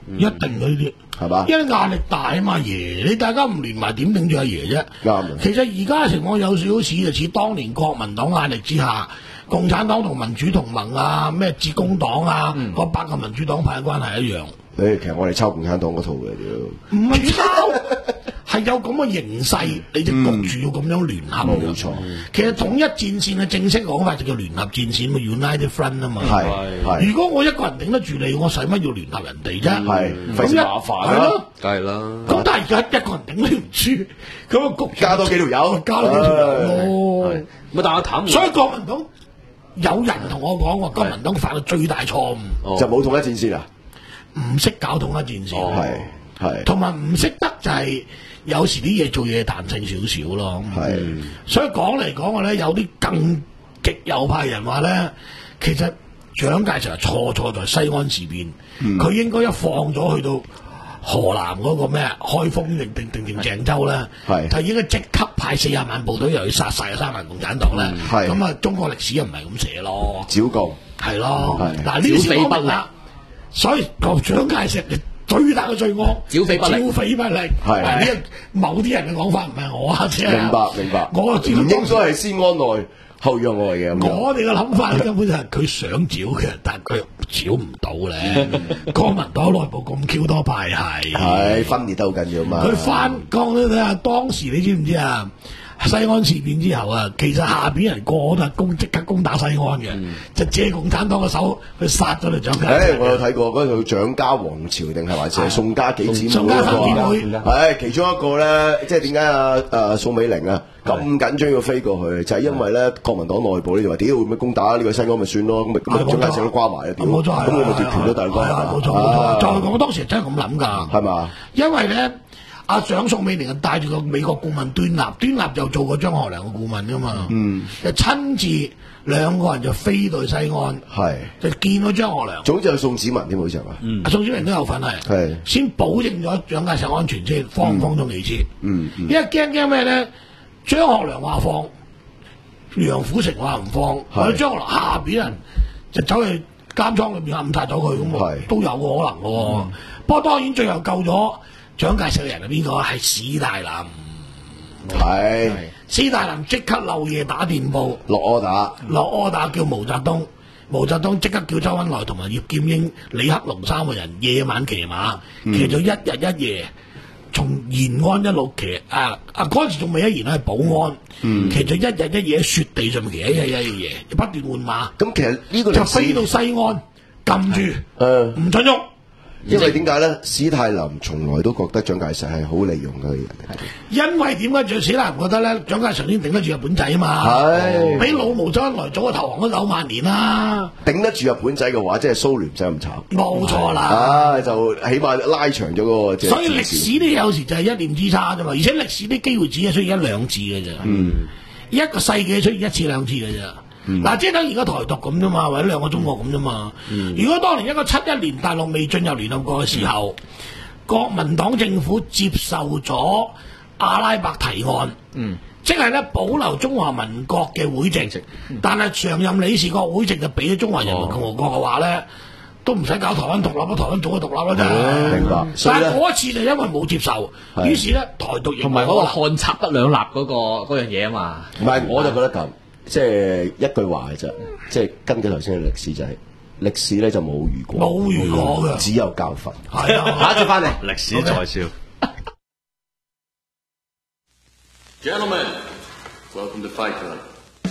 一定嘅呢啲係嘛？ 因為壓力大啊嘛，爺你大家唔聯埋點頂住阿爺啫？ 啱。 其實而家嘅情況有少少似就似當年國民黨壓力之下，共產黨同民主同盟啊，咩捷工黨啊，嗰、嗯、八個民主黨派嘅關係一樣。 誒，其實我哋抄共產黨嗰套嘅屌， 唔係抄，係有咁嘅形勢，你就焗住要咁樣聯合。冇、嗯、錯，其實統一戰線嘅正式講法就叫聯合戰線嘛 ，United Front 啊嘛。係係。如果我一個人頂得住你，我使乜要聯合人哋啫？係費事麻煩啦，梗係啦。咁但係而家一個人頂你唔住，咁啊焗加多幾條友， 加多幾條友咯。 咪但係坦， 所以國民黨有人同我講話，國民黨犯嘅最大錯誤就冇統一戰線啊。 唔識搞統一戰線， 係係， 同埋唔識得就係有時啲嘢做嘢彈性少少咯。係，所以講嚟講去咧，有啲更極右派人話咧，其實蔣介石係錯錯在西安事變，佢、嗯、應該一放咗去到河南嗰個咩開封定定定定鄭州咧，就應該即刻派四十萬部隊入去殺晒三萬共產黨咧。咁啊，中國歷史又唔係咁寫咯。剿共係咯，嗱呢啲匪不啦。所以個蔣介石嘅最大嘅罪惡，剿匪不力，剿匪不力。係呢某啲人嘅講法，唔係我啊，即係明白明白。我唔應該係先安內後讓外嘅。我哋嘅諗法根本就係佢想剿嘅，但係佢剿唔到咧。國民黨內部咁 Q 多派系，係分裂得好緊要嘛。佢翻講咧睇下當時你知唔知啊？西安事變之後啊，其實下邊人個個都係攻即刻攻打西安嘅，嗯、就借共產黨嘅手去殺咗你蔣介石。誒，我有睇過嗰套蔣家王朝定係還是係宋家幾姊妹？宋家三姊妹係其中一個咧，即係點解啊？誒，宋美齡啊咁緊張要飛過去，就係、是、因為咧國民黨內部咧就話屌會唔會攻打呢個西安咪算咯，咁咪咁蔣介石都瓜埋啊！冇錯，咁我咪奪權咯，大哥。冇錯冇錯，就係我當時真係咁諗㗎。係嘛？因為咧。阿蔣宋美齡帶住個美國顧問端立，端立就做過張學良嘅顧問噶嘛，嗯，就親自兩個人就飛到西安，係就見到張學良，總之係宋子文添好似係嘛，嗯，宋子文都有份係，係先保證咗蔣介石安全先，放唔放縱其次，嗯，嗯因為驚驚咩咧？張學良話放，楊虎城話唔放，或者張學良下邊人就走去監倉裏邊暗殺咗佢咁啊，都有個可能嘅，嗯、不過當然最後救咗。蔣介石嘅人係邊個？係史大林，係史大林即刻漏夜打電報落柯打，落柯打叫毛澤東，毛澤東即刻叫周恩來同埋葉劍英、李克龍三個人夜晚騎馬，嗯、騎咗一日一夜，從延安一路騎啊啊嗰陣時仲未一延安係保安，嗯、騎咗一日一夜喺雪地上面騎一日一夜，不斷換馬。咁其實呢個就飛到西安，撳住，誒唔准喐。因為點解咧？史太林從來都覺得蔣介石係好利用嘅人。因為點解蔣史太林覺得咧？蔣介石先頂得住日本仔啊嘛，係俾老毛周恩來早個投降都九萬年啦。頂得住日本仔嘅話，即係蘇聯唔使咁慘。冇錯啦，啊就起碼拉長咗嗰個。所以歷史咧有時就係一念之差啫嘛，而且歷史啲機會只係出現一兩次嘅啫。嗯，一個世紀出現一次兩次嘅啫。嗱，嗯、即係等而家台獨咁啫嘛，或者兩個中國咁啫嘛。嗯、如果當年一個七一年大陸未進入聯合國嘅時候，嗯、國民黨政府接受咗阿拉伯提案，嗯、即係咧保留中華民國嘅會籍，嗯、但係常任理事國會籍就俾咗中華人民共和國嘅話咧，哦、都唔使搞台灣獨立咯，台灣早就獨立啦真係。明白。但係嗰一次就因為冇接受，於是咧台獨同埋嗰個漢賊不兩立嗰、嗰個嗰樣嘢啊嘛。唔係，我就覺得咁。即係一句話嘅啫，即係根據頭先嘅歷史就係、是、歷史咧就冇如果，冇如果嘅，只有教訓。係啊，下一節翻嚟，歷史在笑。Gentlemen, welcome to Fight Club。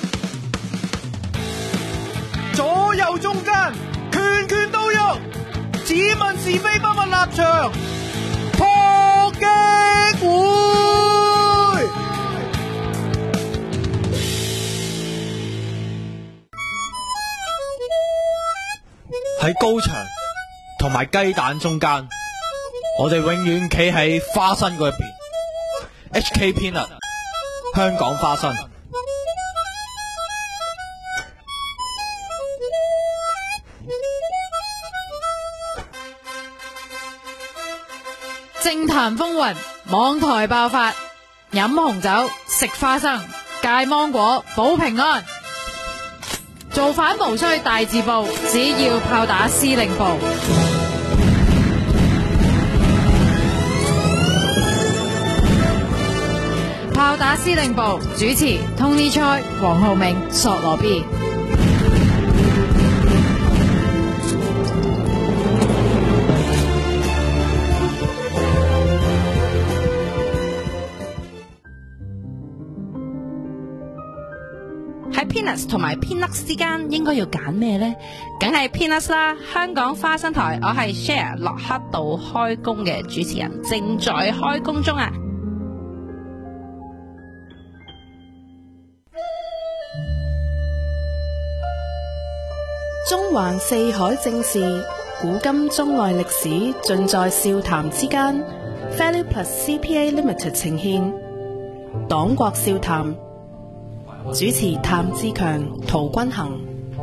左右中間，拳拳到肉，只問是非不問立場，破擊會。 喺高牆同埋雞蛋中間，我哋永遠企喺花生嗰一邊。H K Peanut， 香港花生。 政壇風雲，網台爆發，飲紅酒，食花生，戒芒果，保平安。造反無需大字報，只要炮打司令部。 炮打司令部主持 Tony Choi、黃浩明、索羅 B。 喺 Peanuts 同埋 Peanuts 之間應該要揀咩呢？梗係 Peanuts 啦！香港花生台，我係 Share 洛克道開工嘅主持人，正在開工中啊！中環四海正事，古今中外歷史，盡在笑談之間。Value Plus C P A Limited 呈獻黨國笑談。主持譚志強、陶君行。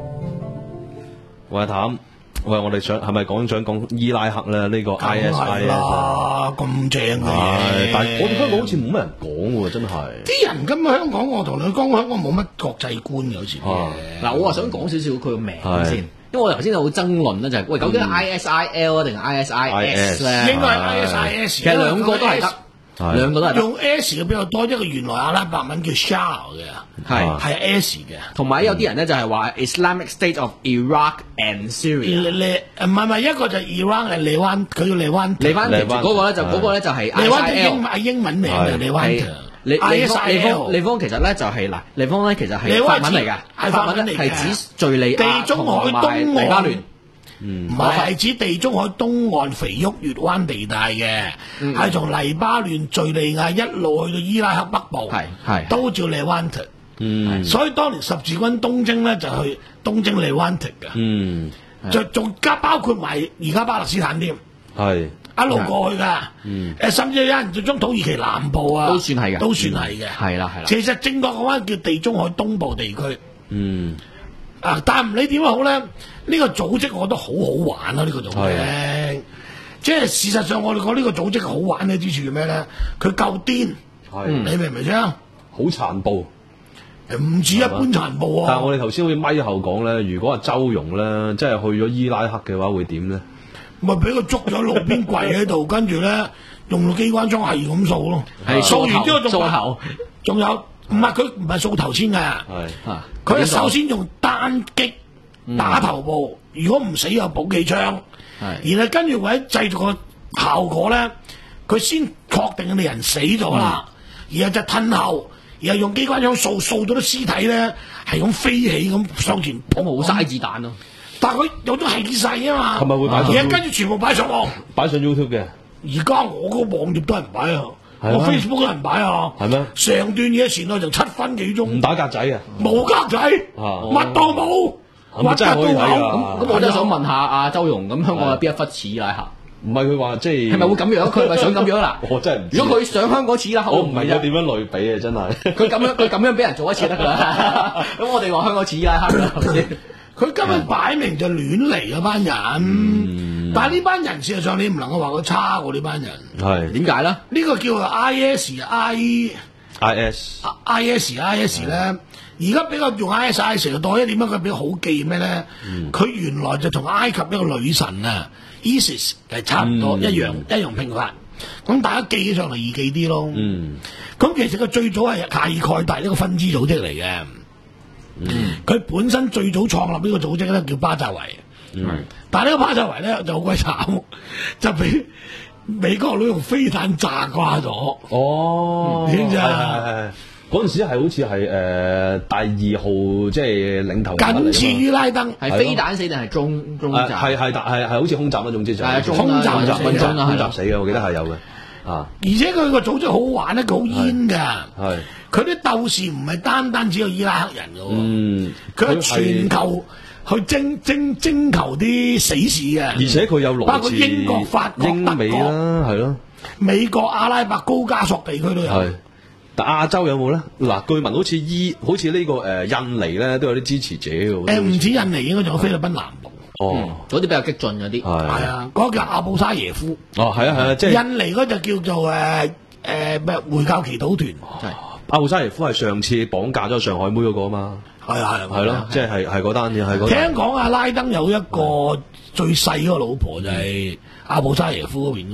喂，譚，喂，我哋想係咪講想講伊拉克咧？呢、這個 I S I 啦，咁正嘅嘢， 但係我哋香港好似冇乜人講喎，真係。啲人今日香港，我同你講，香港冇乜國際觀嘅好似。 嗱、啊，我話想講少少佢個名先，因為我頭先有好爭論咧，就係、是、喂，究竟 I S I L 啊定係 I S I S 咧？ 應該係 I S I S， 其實兩個都係得。兩個都係用 S 嘅比較多，一個原來阿拉伯文叫 Shah 嘅，係係 S 嘅。 同埋有啲人咧就係話 Islamic State of Iraq and Syria。 唔係唔係，一個就 Iraq 係利灣，佢叫利灣。 利灣嗰個咧就嗰個咧就係 I S I L。 利灣係英英文名嘅利灣。 利利方利方利方其實咧就係嗱，利方咧其實係法文嚟㗎，係法文係指敍利亞地中海東岸黎巴嫩。 唔係，係指地中海東岸肥沃月灣地帶嘅，係、嗯、從黎巴嫩、敍利亞一路去到伊拉克北部，係係都叫利灣特。嗯，所以當年十字軍東征咧就去東征利灣特嘅。嗯，就仲加包括埋而家巴勒斯坦添。係一路過去㗎。嗯，誒甚至有人就將土耳其南部啊， 都算係嘅， 都算係嘅。係啦係啦。其實正確嘅話叫地中海東部地區。嗯。啊！但係唔理點好咧，呢、這個組織我覺得好好玩啊！呢、這個組織，即係事實上我哋講呢個組織好玩嘅之處係咩咧？佢夠癲，你明唔明先？好殘暴， 唔止一般殘暴啊！ 但係我哋頭先好似咪後講咧，如果阿周融咧，即係去咗伊拉克嘅話，會點咧？ 咪俾佢捉咗路邊跪喺度，跟住咧用機關槍係咁掃咯，掃完之後仲掃頭，仲有。唔係佢唔係掃頭先㗎，佢係首先用單擊打頭部，嗯、如果唔死有補氣槍，然後跟住為咗製造個效果咧，佢先確定你人死咗啦，嗯、然後就褪後，然後用機關槍掃掃到啲屍體咧係咁飛起咁向前撲， 冇嘥子彈咯。 但係佢有種氣勢啊嘛， 係咪會擺上？ 而家跟住全部擺上網， 擺上 YouTube 嘅。 而家我個網頁都係唔擺啊。我 Facebook 都人擺啊，係咩？成段嘢前來就七分幾鐘， 唔打格仔啊， 冇格仔，乜都冇， 乜真係可以睇啊！ 咁咁，我真係想問下阿周融，咁香港有邊一忽似伊拉克？ 唔係佢話即係， 係咪會咁樣？佢係咪想咁樣啦？ 我真係唔知。 如果佢上香港似啦， 我唔係有點樣類比啊！真係， 佢咁樣佢咁樣俾人做一次得㗎啦。咁我哋話香港似伊拉克啦，係咪先？ 佢今日擺明就亂嚟嗰班人。嗯、但係呢班人事實上你唔能夠話佢差喎，呢班人係點解咧？ 呢個叫做 I S I I S I S I S 咧，而家比較用 I S I S 嘅多，因為點解佢比較好記咩咧？佢、嗯、原來就同埃及一個女神啊 Isis 係差唔多、嗯、一樣一樣拼法，咁大家記起上嚟易記啲咯。咁、嗯、其實佢最早係阿爾蓋達一個分支組織嚟嘅，佢、嗯、本身最早創立呢個組織咧叫巴扎維。嗯，但係呢個巴扎維咧就好鬼慘，就俾美國佬用飛彈炸瓜咗。哦，知唔知啊？ 嗰陣時係好似係誒第二號即係領頭人， 僅次於拉登， 係飛彈死定係中中炸？ 係係係係好似空襲嗰種之上， 空襲空襲空襲空襲死嘅，我記得係有嘅。啊！ 而且佢個組織好玩咧，佢好煙㗎。係佢啲鬥士唔係單單只有伊拉克人㗎喎。嗯，佢係全球。去徵徵徵求啲死士嘅， 而且佢有來自包括英國、法國、 英美啦，係咯， 美國、阿拉伯、高加索地區都有。係， 但亞洲有冇咧？嗱，據聞好似伊，好似呢個誒印尼咧都有啲支持者嘅。 誒唔止印尼，應該仲有菲律賓南部。 哦，嗰啲比較激進嗰啲。 係啊，嗰個叫阿布沙耶夫。 哦，係啊係啊，即係印尼嗰就叫做誒誒咩回教祈禱團。 係阿布沙耶夫係上次綁架咗上海妹嗰個啊嘛。 係啊係係咯，即係係係嗰單嘢係嗰。 聽講阿拉登有一個最細嗰個老婆就係阿布沙耶夫嗰邊噶嘛。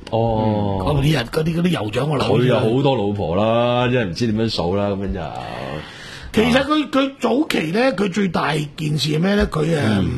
哦， 嗰啲人嗰啲嗰啲酋長我諗佢有好多老婆啦，真係唔知點樣數啦，咁樣就。 其實佢佢早期咧，佢最大件事係咩咧？佢誒，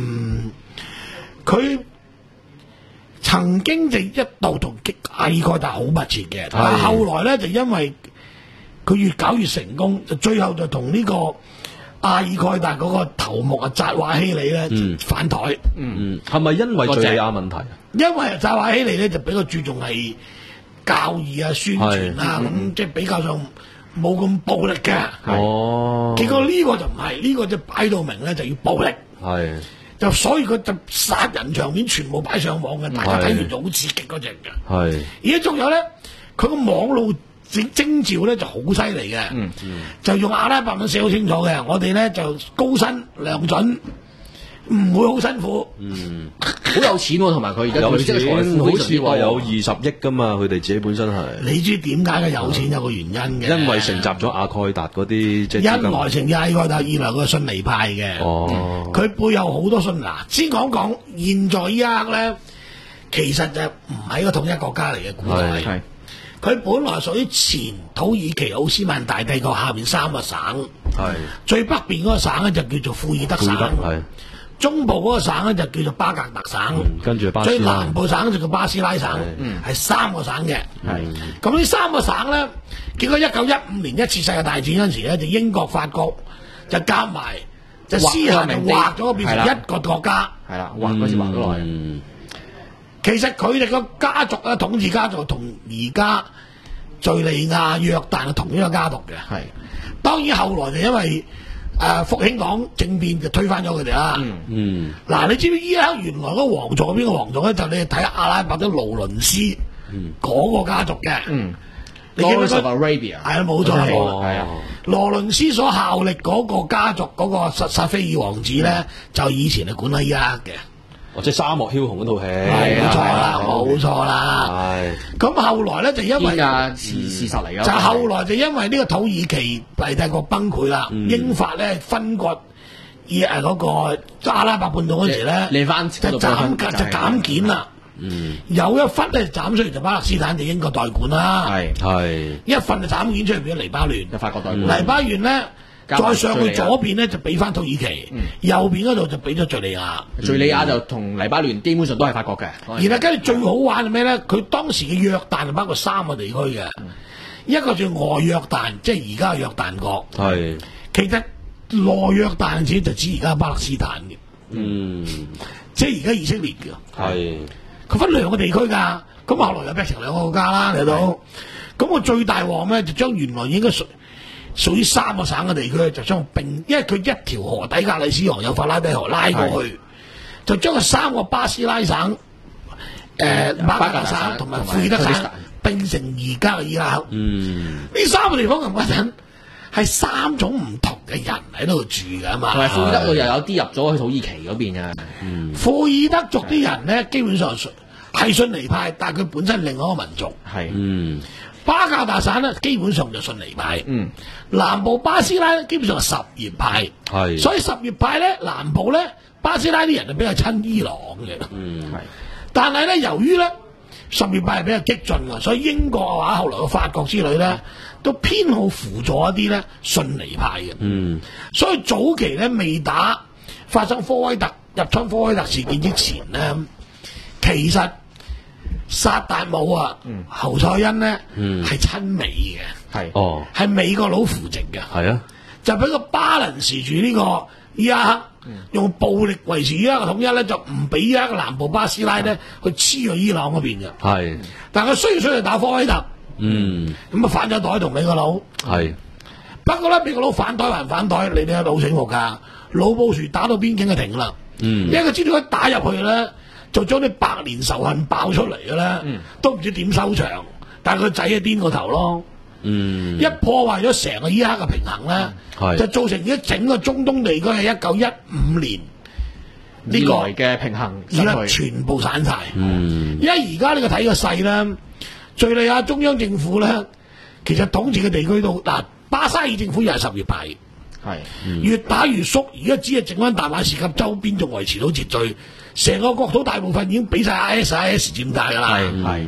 佢、嗯、曾經就一度同阿爾蓋達好密切嘅，但係後來咧就因為佢越搞越成功，就最後就同呢個阿爾蓋達嗰個頭目啊扎華希里咧、嗯、反台。 嗯，係咪因為敍利亞問題？ 因為扎華希里咧就比較注重係教義啊、宣傳啊，咁、嗯、即係比較上。冇咁暴力嘅，哦。結果呢個就唔係，呢、這個就擺到明咧就要暴力，係。就所以佢就殺人場面全部擺上網嘅，大家睇完就好刺激嗰隻嘅。係。而家仲有咧，佢個網路徵徵召咧就好犀利嘅，嗯嗯，就用阿拉伯文寫好清楚嘅，我哋咧就高薪良準。唔會好辛苦， 嗯，好有錢喎、啊，同埋佢而家有錢，好似話有二十億噶嘛，佢哋自己本身係。 你知點解佢有錢有個原因嘅？ 因為承襲咗阿蓋達嗰啲，即係一來承襲阿蓋達，二來佢係遜尼派嘅。哦，佢背後好多信嗱，先講講現在伊拉克咧，其實就唔係一個統一國家嚟嘅，古代係。佢本來屬於前土耳其奧斯曼大帝國下面三個省，係最北邊嗰個省咧就叫做庫爾德省，係。中部嗰個省咧就叫做巴格達省，嗯、跟住巴斯拉，最南部省就叫巴斯拉省，係、嗯、三個省嘅。係咁呢三個省咧，結果一九一五年一次世界大戰嗰陣時咧，就英國、法國就夾埋，就私下就劃咗變成一個國家。係啦，劃嗰時劃咗落去。其實佢哋個家族咧，統治家族同而家敍利亞、約旦係同一個家族嘅。係當然後來就因為。誒、呃，復興黨政變就推翻咗佢哋啦。嗯嗯。嗱，你知唔知伊拉克原來嗰個皇族邊個皇族咧？就你睇下阿拉伯嘅勞倫斯，嗰、嗯、個家族嘅。嗯。你記唔記得 Arabia 係啊，冇錯係。係啊。羅倫斯所效力嗰個家族嗰、那個薩薩菲爾王子咧、嗯，就以前係管喺伊拉克嘅。 或者沙漠梟雄嗰套戲， 係冇錯啦，冇錯啦。係咁後來咧就因為事事實嚟㗎， 就後來就因為呢個土耳其大帝國崩潰啦、嗯，英法咧分割以誒嗰個阿拉伯半島嗰時咧，就斬就減件啦。嗯，有一忽咧斬出嚟就巴勒斯坦就英國代管啦，係係一份就斬件出嚟變咗黎巴嫩，就法國代管。黎巴嫩咧。再上去左邊咧就俾翻土耳其，嗯、右邊嗰度就俾咗敍利亞。敍利亞就同黎巴嫩基本上都係法國嘅。然後跟住最好玩係咩咧？佢當時嘅約旦係包括三個地區嘅、嗯，一個叫外約旦，即係而家嘅約旦國。係其實內約旦只就指而家巴勒斯坦嘅。嗯，即係而家以色列嘅。係佢分兩個地區㗎。咁後來又變成兩個國家啦，嚟到。咁我最大鑊咧就將原來應該屬屬於三個省嘅地區，就將並，因為佢一條河底格里斯河有法拉底河拉過去，就將個三個巴斯拉省、誒、呃、巴格達省同埋庫爾德省並成而家嘅伊拉克。嗯，呢三個地方咁嗰陣係三種唔同嘅人喺度住㗎嘛。同埋庫爾德又有啲入咗去土耳其嗰邊啊。嗯，庫爾德族啲人咧，基本上係遜尼派，但係佢本身另外一個民族。係，嗯。巴格達省咧，基本上就遜尼派。嗯，南部巴斯拉咧，基本上係什葉派。係，所以什葉派咧，南部咧，巴斯拉啲人就比較親伊朗嘅。嗯，係。但係咧，由於咧什葉派係比較激進啊，所以英國嘅話，後來嘅法國之類咧，都偏好輔助一啲咧遜尼派嘅。嗯，所以早期咧未打發生科威特入侵科威特事件之前咧，其實。薩達姆啊，嗯、侯賽因咧係親美嘅，係哦，係美國佬扶植嘅，係啊，就俾個巴倫持住呢個伊拉克，嗯、用暴力維持伊拉克統一咧，就唔俾伊拉克南部巴斯拉咧去黐去伊朗嗰邊嘅，係，但係佢需要需要打科威特，嗯，咁啊反咗台同美國佬，係，不過咧美國佬反台還反台，你哋都好醒目㗎，老布殊打到邊境就停啦，嗯，因為佢知道佢打入去咧。就將啲百年仇恨爆出嚟嘅咧，嗯、都唔知點收場，但係佢仔係癲個頭咯。嗯，一破壞咗成個伊拉克嘅平衡咧、嗯，就造成一整個中東地區係一九一五年呢個嘅平衡，而家全部散晒。嗯，因為而家呢個睇個勢咧，敍利亞中央政府咧，其實統治嘅地區都嗱，巴沙爾政府又係什葉派，係、嗯、越打越縮，而家只係剩翻大馬士革周邊仲維持到秩序。成個國土大部分已經俾晒 I S I S 佔大㗎啦，係係，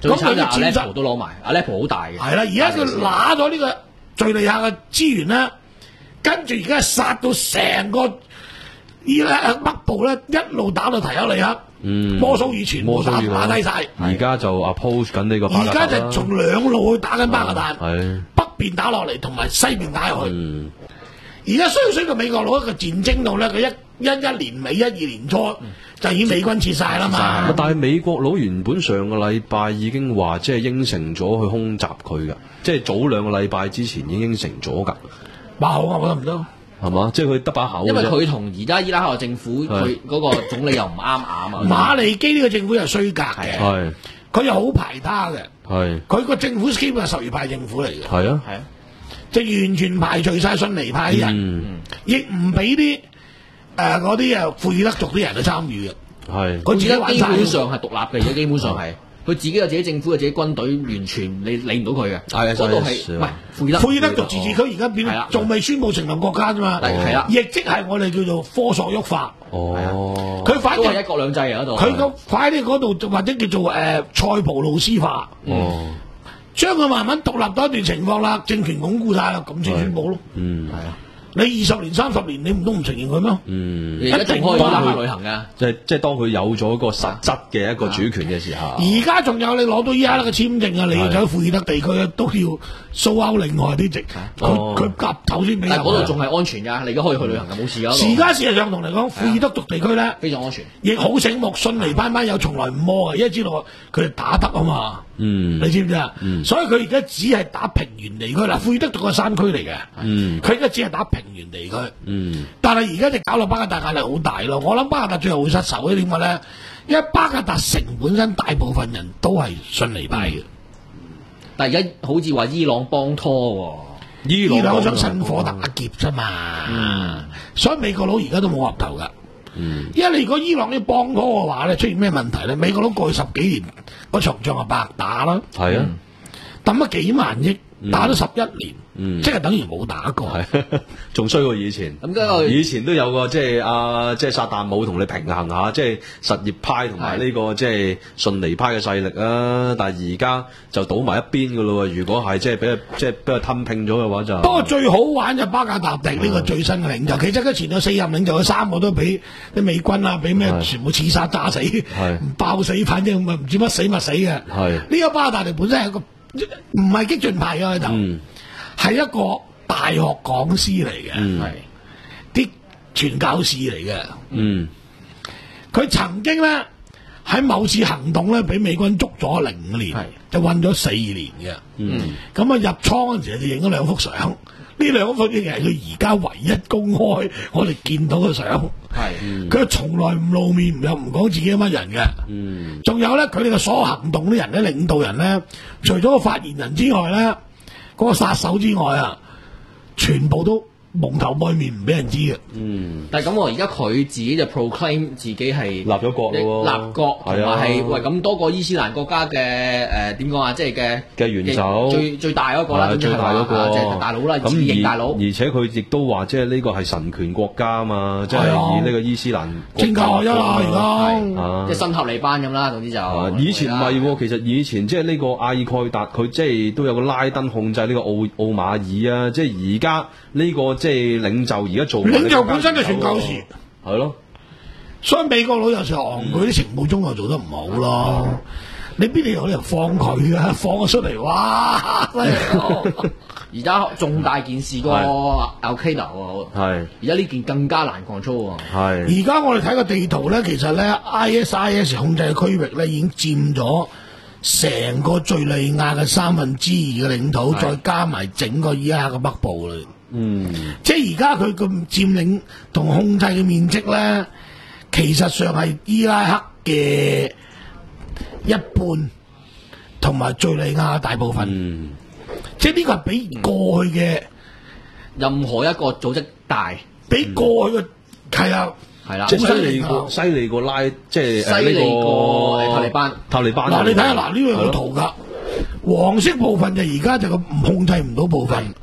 最慘就阿勒普都攞埋，阿勒普好大嘅。 係啦，而家佢拿咗呢個敍利亞嘅資源咧，跟住而家殺到成個伊拉克北部咧，一路打到提歐里克。嗯，摩蘇爾全部打打低晒， 而家就 oppose 緊呢個巴格達啦。 而家就從兩路去打緊巴格達，北邊打落嚟，同埋西邊打入去。而家衰衰到美國佬一個戰爭度咧，佢一一一年尾一二年初就已經美軍撤晒啦嘛。 但係美國佬原本上個禮拜已經話即係應承咗去空襲佢噶，即係早兩個禮拜之前已經應承咗噶。 話好啊，我覺得唔得。 係嘛？即係佢得把口。 因為佢同而家伊拉克政府佢嗰個總理又唔啱眼啊。 馬利基呢個政府又衰格嘅，佢又好排他嘅。係佢個政府基本係什葉派政府嚟嘅。係啊，係啊，就完全排除晒遜尼派人，亦唔俾啲誒嗰啲啊庫爾德族啲人去參與嘅。係佢自己基本上係獨立嘅，而家基本上係。佢自己有自己政府有自己軍隊，完全你理唔到佢嘅。係啊，嗰度係唔係庫爾德？庫爾德族自治區而家變，仲未宣布成立國家啫嘛。係啦，亦即係我哋叫做科索沃化。哦，佢反正一國兩制啊嗰度。 佢個快啲嗰度或者叫做誒塞浦路斯化。哦，將佢慢慢獨立到一段情況啦，政權鞏固晒啦，咁先宣布咯。嗯，係啊。你二十年、三十年，你唔都唔承認佢咩？ 嗯， 一定可以當佢旅行㗎。 即係即係當佢有咗個實質嘅一個主權嘅時候。 而家仲有你攞到伊拉克嘅簽證啊，你要走庫爾德地區啊，都要蘇歐另外啲籍，佢佢夾頭先俾。 但係嗰度仲係安全㗎，你而家可以去旅行㗎，冇事㗎。 而家事實上同嚟講，庫爾德族地區咧非常安全， 亦好醒目，遜尼班班友從來唔摸嘅，因為知道佢哋打得啊嘛。嗯，你知唔知啊？嗯，所以佢而家只係打平原地區嗱，庫爾德族係山區嚟嘅。嗯，佢而家只係打平原地區。嗯，但係而家就搞到巴格達壓力好大咯。我諗巴格達最後會失手嘅，點解咧？因為巴格達城本身大部分人都係遜尼派嘅， 但係而家好似話伊朗幫拖喎， 伊朗想趁火打劫啫嘛。嗯，所以美國佬而家都冇岌頭噶。嗯，因為你如果伊朗要幫拖嘅話咧，出現咩問題咧？美國佬過去十幾年嗰場仗係白打啦。係啊，抌咗幾萬億，打咗十一年。嗯，即係等於冇打過， 仲衰過以前。咁以前都有個即係阿即係薩達姆同你平衡下，即係什葉派同埋呢個即係遜尼派嘅勢力啊。但係而家就倒埋一邊噶咯。如果係即係俾佢即係俾佢吞併咗嘅話就。 不過最好玩就巴格達迪呢個最新嘅領袖，其實佢前有四任領袖，有三個都俾啲美軍啊，俾咩全部刺殺炸死，爆死，反正唔唔知乜死乜死嘅。係呢個巴格達迪本身係一個唔係激進派嘅就。係一個大學講師嚟嘅，係啲傳教士嚟嘅。嗯，佢曾經咧喺某次行動咧，俾美軍捉咗零五年，就韞咗四年嘅。嗯，咁啊入倉嗰陣時就影咗兩幅相，呢兩幅影係佢而家唯一公開我哋見到嘅相。係，佢從來唔露面，又唔講自己乜人嘅。嗯，仲有咧，佢哋嘅所有行動啲人咧，領導人咧，除咗個發言人之外咧。嗰個殺手之外啊，全部都蒙頭蓋面唔俾人知嘅。嗯， 但係咁喎，而家佢自己就 proclaim 自己係立咗國咯， 立國同埋係喂咁多個伊斯蘭國家嘅誒點講啊，即係嘅嘅元首， 最最大嗰個啦， 最大嗰個即係大佬啦，自認大佬。 而且佢亦都話，即係呢個係神權國家啊嘛，即係以呢個伊斯蘭政教合一啦，而家即係新塔利班咁啦，總之就以前唔係喎，其實以前即係呢個阿爾蓋達，佢即係都有個拉登控制呢個奧奧馬爾啊，即係而家呢個。即係領袖而家做領袖本身就傳教士， 係咯。 所以美國佬有時候佢啲情報中又做得唔好咯。你邊度有人放佢啊？放咗出嚟，哇！ 而家重大件事個 Al Qaeda 喎，係而家呢件更加難 control 喎。 係而家我哋睇個地圖咧，其實咧 I S I S 控制嘅區域咧已經佔咗成個敍利亞嘅三分之二嘅領土，再加埋整個伊拉克嘅北部啦。嗯，即係而家佢咁佔領同控制嘅面積咧，其實上係伊拉克嘅一半，同埋敍利亞大部分。嗯，即係呢個係比過去嘅任何一個組織大， 比過去嘅係啊， 係啦， 即係犀利過犀利過拉，即係犀利過塔利班。 塔利班嗱，你睇下嗱，呢度有個圖㗎，黃色部分就而家就個唔控制唔到部分。哦。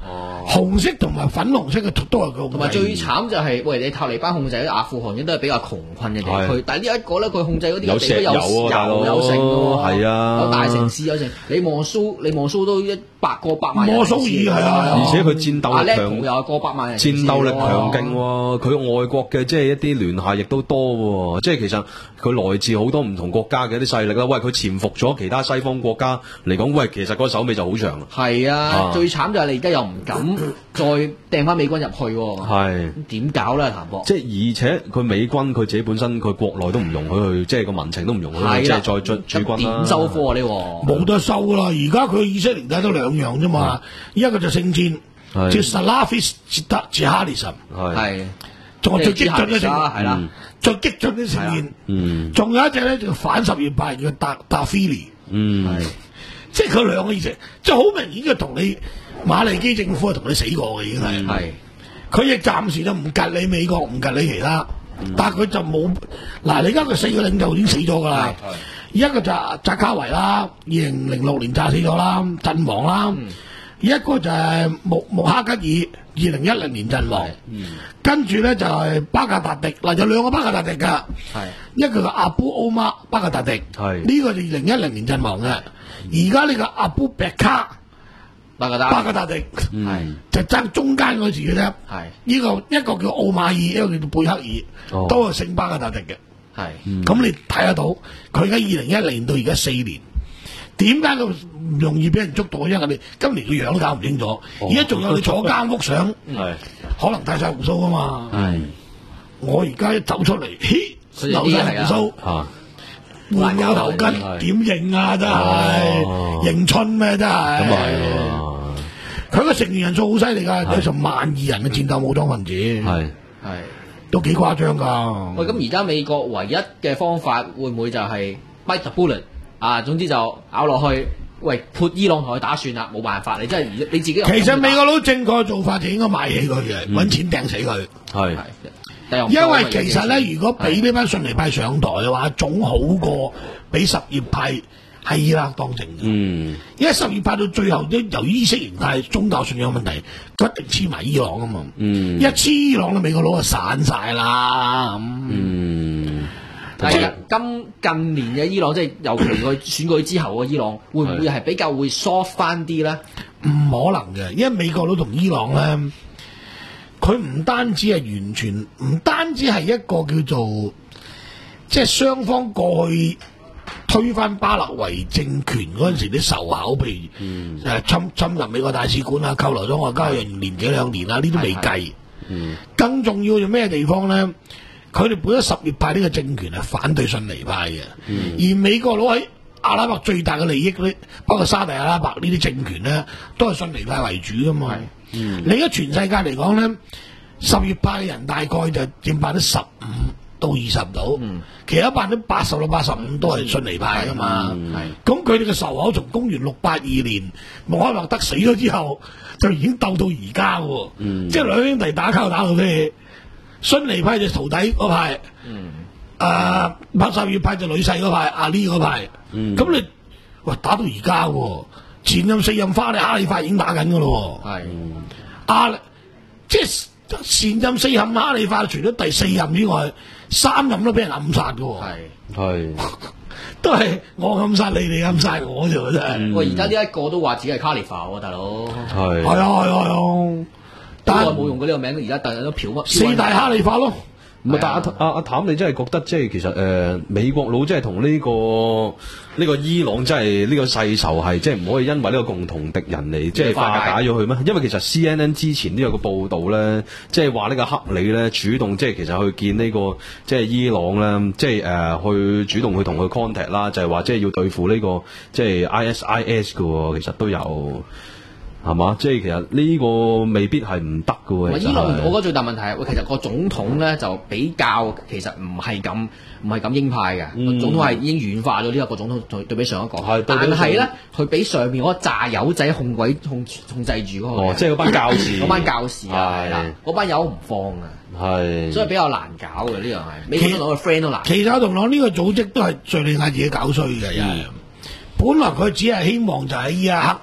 紅色同埋粉紅色嘅都係佢。 同埋最慘就係、是，喂，你塔利班控制啲阿富汗，亦都係比較窮困嘅地區。但係呢一個咧，佢控制嗰啲地區有石油有成喎，係啊，有大城市有成。你望蘇，你望蘇都一百個百萬人。 摩蘇爾係啊， 而且佢戰鬥力強， 又係過百萬人。 戰鬥力強勁喎，佢外國嘅即係一啲聯繫亦都多喎，即係其實佢來自好多唔同國家嘅一啲勢力啦。喂，佢潛伏咗其他西方國家嚟講，喂，其實個手尾就好長。 係啊，啊最慘就係你而家又唔敢再掟翻美軍入去，係點搞咧？譚博， 即係而且佢美軍佢自己本身佢國內都唔容許去，即係個民情都唔容許去，即係再進駐軍啦。 點收科啊？呢冇得收啦！而家佢以色列都兩樣啫嘛，一個就聖戰，叫 Salafist Jihadism， 係，仲係最激進嘅聖戰，係啦，最激進嘅聖戰，嗯，仲有一隻咧就反十月派叫達達菲利，嗯，係。即係佢兩個意思，即係好明顯嘅同你馬利基政府係同你死過嘅已經係，係佢亦暫時就唔吉你美國，唔吉你其他，嗯、但係佢就冇嗱，你而家佢四個領袖已經死咗㗎啦，一個就扎卡維啦，二零零六年炸死咗啦，陣亡啦，嗯、一個就係穆穆哈吉爾，二零一零年陣亡，嗯、跟住咧就係巴格達迪，嗱有兩個巴格達迪㗎，係一個係阿布奧馬巴格達迪，係呢個就二零一零年陣亡嘅。而家呢個阿布bek卡巴格達巴格達迪，係就爭中間嗰字嘅啫。係呢個一個叫奧馬爾，一個叫做貝克爾，哦、都係姓巴格達迪嘅。係咁、嗯、你睇得到，佢而家二零一零年到而家四年，點解咁唔容易俾人捉到？因為你今年個樣都搞唔清楚，而家仲有你坐監屋相，係可能戴晒鬍鬚啊嘛。係我而家一走出嚟，嘿，留晒鬍鬚。換個頭巾點認啊！真係迎春咩？真係咁啊係！佢個成員人數好犀利㗎，有成萬二人嘅戰鬥武裝分子，係係都幾誇張㗎。 喂，咁而家美國唯一嘅方法會唔會就係 bite the bullet 啊？總之就咬落去，喂，潑伊朗同佢打算啦，冇辦法，你真係你自己。其實美國佬正確嘅做法就應該賣起佢嘅，揾、嗯、錢掟死佢。係。因為其實咧，如果俾呢班遜尼派上台嘅話，總好過俾什葉派喺伊拉克當政嘅。嗯，因為什葉派到最後都由於意識形態、宗教信仰問題，佢一定黐埋伊朗啊嘛。嗯，一黐伊朗咧，美國佬就散晒啦。嗯， 但係今近年嘅伊朗，即係尤其佢選舉之後嘅伊朗，會唔會係比較會 soft 翻啲咧？ 唔可能嘅，因為美國佬同伊朗咧。佢唔單止係完全，唔單止係一個叫做，即係雙方過去推翻巴勒維政權嗰陣時啲仇口，譬如誒侵侵入美國大使館啊，扣留咗外交人員年幾兩年啊，呢啲未計。嗯、更重要係咩地方咧？佢哋本身什葉派呢個政權係反對遜尼派嘅，嗯、而美國佬喺阿拉伯最大嘅利益咧，包括沙特阿拉伯呢啲政權咧，都係遜尼派為主噶嘛。嗯、你而家全世界嚟講咧，什葉派嘅人大概就佔百分之十五到二十度，嗯、其他百分之八十到八十五都係遜尼派噶嘛。咁佢哋嘅仇口從公元六八二年穆罕默德死咗之後，就已經鬥到而家喎。嗯、即係兩兄弟打交打到咩？遜尼派就徒弟嗰派，誒麥什葉派就女婿嗰派，阿里嗰派。咁、嗯、你喂打到而家喎，前任四任花你哈里發已經打緊噶咯。係阿、嗯啊、即係前任四任哈里發，除咗第四任之外，三任都俾人暗殺噶。係係都係我暗殺你，你暗殺我啫，真係。 喂、嗯，而家呢一個都話自己係卡利法喎，大佬。係係啊係啊係啊！ 但係冇用過呢個名，而家大家都漂乜？ 四大哈利法咯。 唔係，但阿阿阿譚，你真係覺得即係其實誒、呃、美國佬即係同呢個呢、呢個伊朗真係呢個世仇係即係唔可以因為呢個共同敵人嚟即係化解咗佢咩？因為其實 C N N 之前都有個報導咧，即係話呢個克里咧主動即係其實去見呢、呢個即係伊朗咧，即係誒、呃、去主動去同佢 contact 啦，就係話即係要對付呢、呢個即係 I S I S 嘅喎，其實都有。係嘛？即係其實呢個未必係唔得嘅喎。 伊朗我覺得最大問題係，喂，其實個總統咧就比較其實唔係咁唔係咁鷹派嘅，嗯、總統係已經軟化咗呢一個總統對對比上一個。係，但係咧佢俾上面嗰紮友仔控鬼控控制住嗰、那個。哦，即係嗰班教士。嗰班教士啊，係啦，嗰班友唔放啊。係。所以比較難搞嘅呢樣係。美國佬嘅 friend 都難。 其實同我呢個組織都係敍利亞自己搞衰嘅，因為、嗯、本來佢只係希望就喺伊拉克。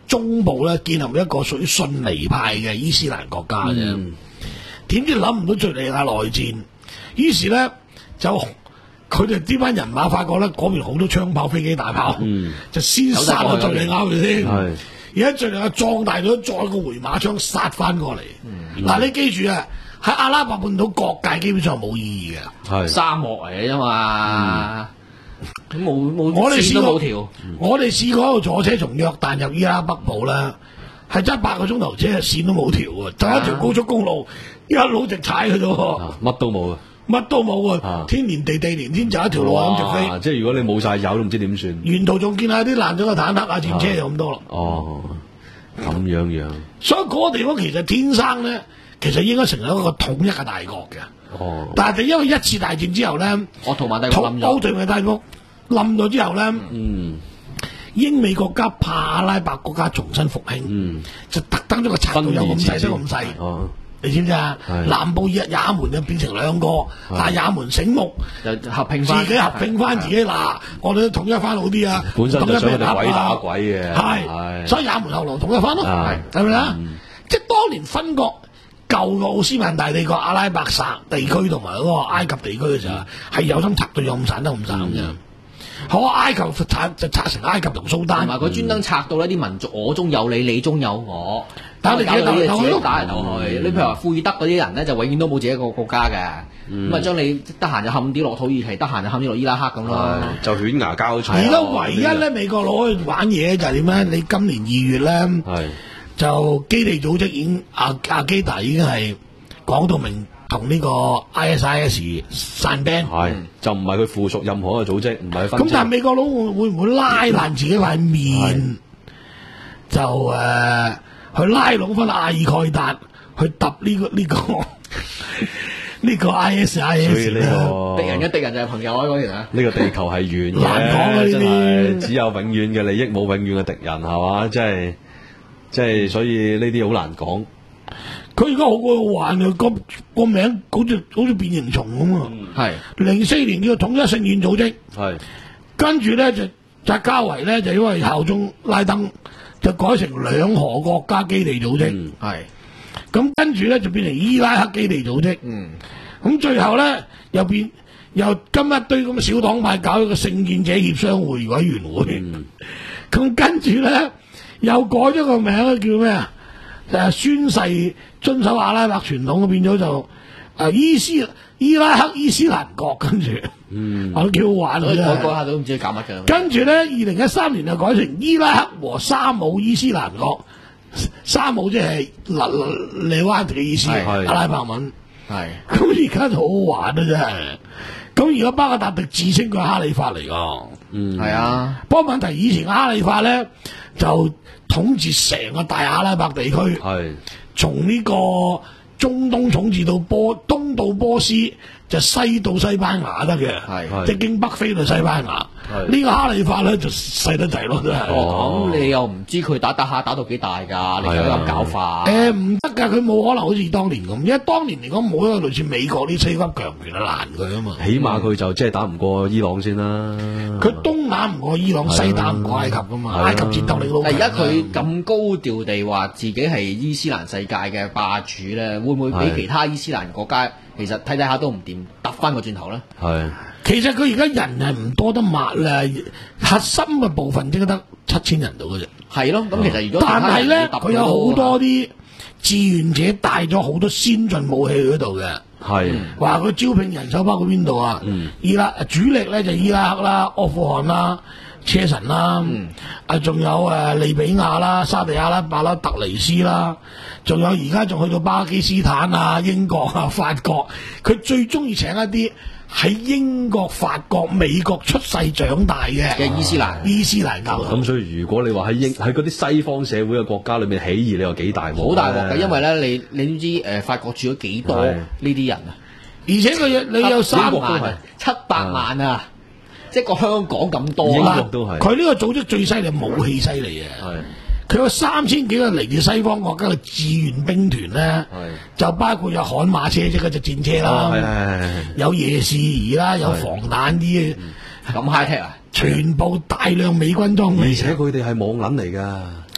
中部咧建立一個屬於遜尼派嘅伊斯蘭國家啫。點、嗯、知諗唔到敍利亞內戰，於是咧就佢哋呢班人馬發覺咧嗰邊好多槍炮、飛機、大炮，嗯、就先殺咗敍利亞佢先。而家敍利亞壯大咗，再個回馬槍殺翻過嚟。嗱、嗯，你記住啊！喺阿拉伯半島各界基本上冇意義嘅，沙漠嚟嘅啫嘛，咁冇冇我哋試過條，我哋試過喺度坐車從約旦入伊拉克北部啦，係揸八個鐘頭車，線都冇條嘅，就一條高速公路，一路直踩去咗， 乜都冇啊， 乜都冇啊，天連地地連天就一條路咁直飛， 即係如果你冇晒油都唔知點算。 沿途仲見下啲爛咗嘅坦克啊，戰車就咁多啦。 哦，咁樣樣。 所以嗰個地方其實天生咧。其實應該成為一個統一嘅大國嘅，哦、但係因為一次大戰之後咧，奧圖曼帝國冧咗，奧圖曼帝國冧咗之後咧，嗯、英美國家怕阿拉伯國家重新復興，嗯、就特登咗個拆到有咁細，得咁細，哦、你知唔知啊？南部也也門就變成兩個，嗯、但係也門醒目，就合併翻，自己合併翻自己嗱，我哋統一翻好啲啊！ 本身就想佢哋鬼打鬼嘅， 係，所以也門後來統一翻咯，係咪啊？即係當年分國。舊嘅奧斯曼大帝國阿拉伯省地區同埋嗰個埃及地區嘅時候，係有心拆到有咁散得咁散嘅。好，埃及拆就拆成埃及同蘇丹，同埋佢專登拆到呢啲民族我中有你，你中有我，打嚟打去，自己打嚟打去。你譬如話庫爾德嗰啲人咧，就永遠都冇自己一個國家嘅，咁啊將你得閒就冚啲落土耳其，得閒就冚啲落伊拉克咁咯，就犬牙交錯。而家唯一咧美國佬去玩嘢就係點咧？你今年二月咧。就基地組織已經阿阿基達已經係講到明同呢個 I S I S 散兵，係就唔係佢附屬任何嘅組織，唔係分。咁但係美國佬會會唔會拉爛自己塊面？就誒、呃、去拉攏翻阿爾蓋達去揼呢、這個呢、這個呢個 I S I S。所以呢、這個敵人嘅敵人就係朋友啊！嗰條啊，呢個地球係圓嘅，難講啊！真係只有永遠嘅利益，冇永遠嘅敵人，係嘛？即係。即係所以呢啲好難講。佢而家好鬼好玩啊！個個名好似好似變形蟲咁啊！係零四年叫統一聖戰組織，係跟住咧就扎加維咧就因為效忠拉登，就改成兩河國家基地組織，係咁跟住咧就變成伊拉克基地組織，嗯，咁最後咧又變又今一堆咁嘅小黨派搞一個聖戰者協商會委員會，咁、嗯、跟住咧。又改咗個名叫咩啊？誒，宣誓遵守阿拉伯傳統，變咗就誒伊斯伊拉克伊斯蘭國，跟住，嗯，我都幾好玩啊！改改下都唔知搞乜嘅。跟住咧，二零一三年就改成伊拉克和沙姆伊斯蘭國，沙姆即係勒利灣嘅意思，阿拉伯文。係。咁而家就好好玩啊！真係。咁而家巴格達迪自稱佢係哈里發嚟㗎。嗯，係啊。不過問題以前哈里發咧就。統治成個大阿拉伯地區，係從呢個中東統治到波東到波斯，就西到西班牙得嘅，係即係經北非到西班牙。呢個哈里發咧就細得滯咯，真係。哦，咁你又唔知佢打打下打到幾大㗎？你咁樣搞法？誒唔得㗎，佢冇可能好似當年咁，因為當年嚟講冇一個類似美國啲超級強權啊攔佢啊嘛。起碼佢就即係打唔過伊朗先啦。佢東打唔過伊朗，西打唔過埃及㗎嘛。埃及戰鬥力老強。但係而家佢咁高調地話自己係伊斯蘭世界嘅霸主咧，會唔會俾其他伊斯蘭國家其實睇睇下都唔掂，揼翻個轉頭咧？係。其實佢而家人係唔多得抹咧，核心嘅部分只得七千人到嘅啫。係咯，咁其實如果但係咧，佢有好多啲志願者帶咗好多先進武器去嗰度嘅。係話佢招聘人手包括邊度啊？嗯，伊拉主力咧就伊拉克啦、阿富汗啦、車臣啦，嗯，啊仲有誒利比亞啦、沙地阿拉伯啦、特尼斯啦，仲有而家仲去到巴基斯坦啊、英國啊、法國，佢最中意請一啲。喺英國、法國、美國出世長大嘅嘅伊斯蘭伊斯蘭教徒。咁所以如果你話喺英喺嗰啲西方社會嘅國家裏面起義，你有幾大鑊？好大鑊嘅，因為咧你你都知誒、呃、法國住咗幾多呢啲人啊？而且佢你有三萬七百萬啊，即係個香港咁多。英國都係。佢呢個組織最犀利，武器犀利啊！係。佢有三千幾個嚟自西方國家嘅志願兵團咧，就包括有悍馬車即係隻戰車啦，哦、有夜視儀啦，有防彈啲咁 high tech 啊，全部大量美軍裝備，而且佢哋係網撚嚟㗎。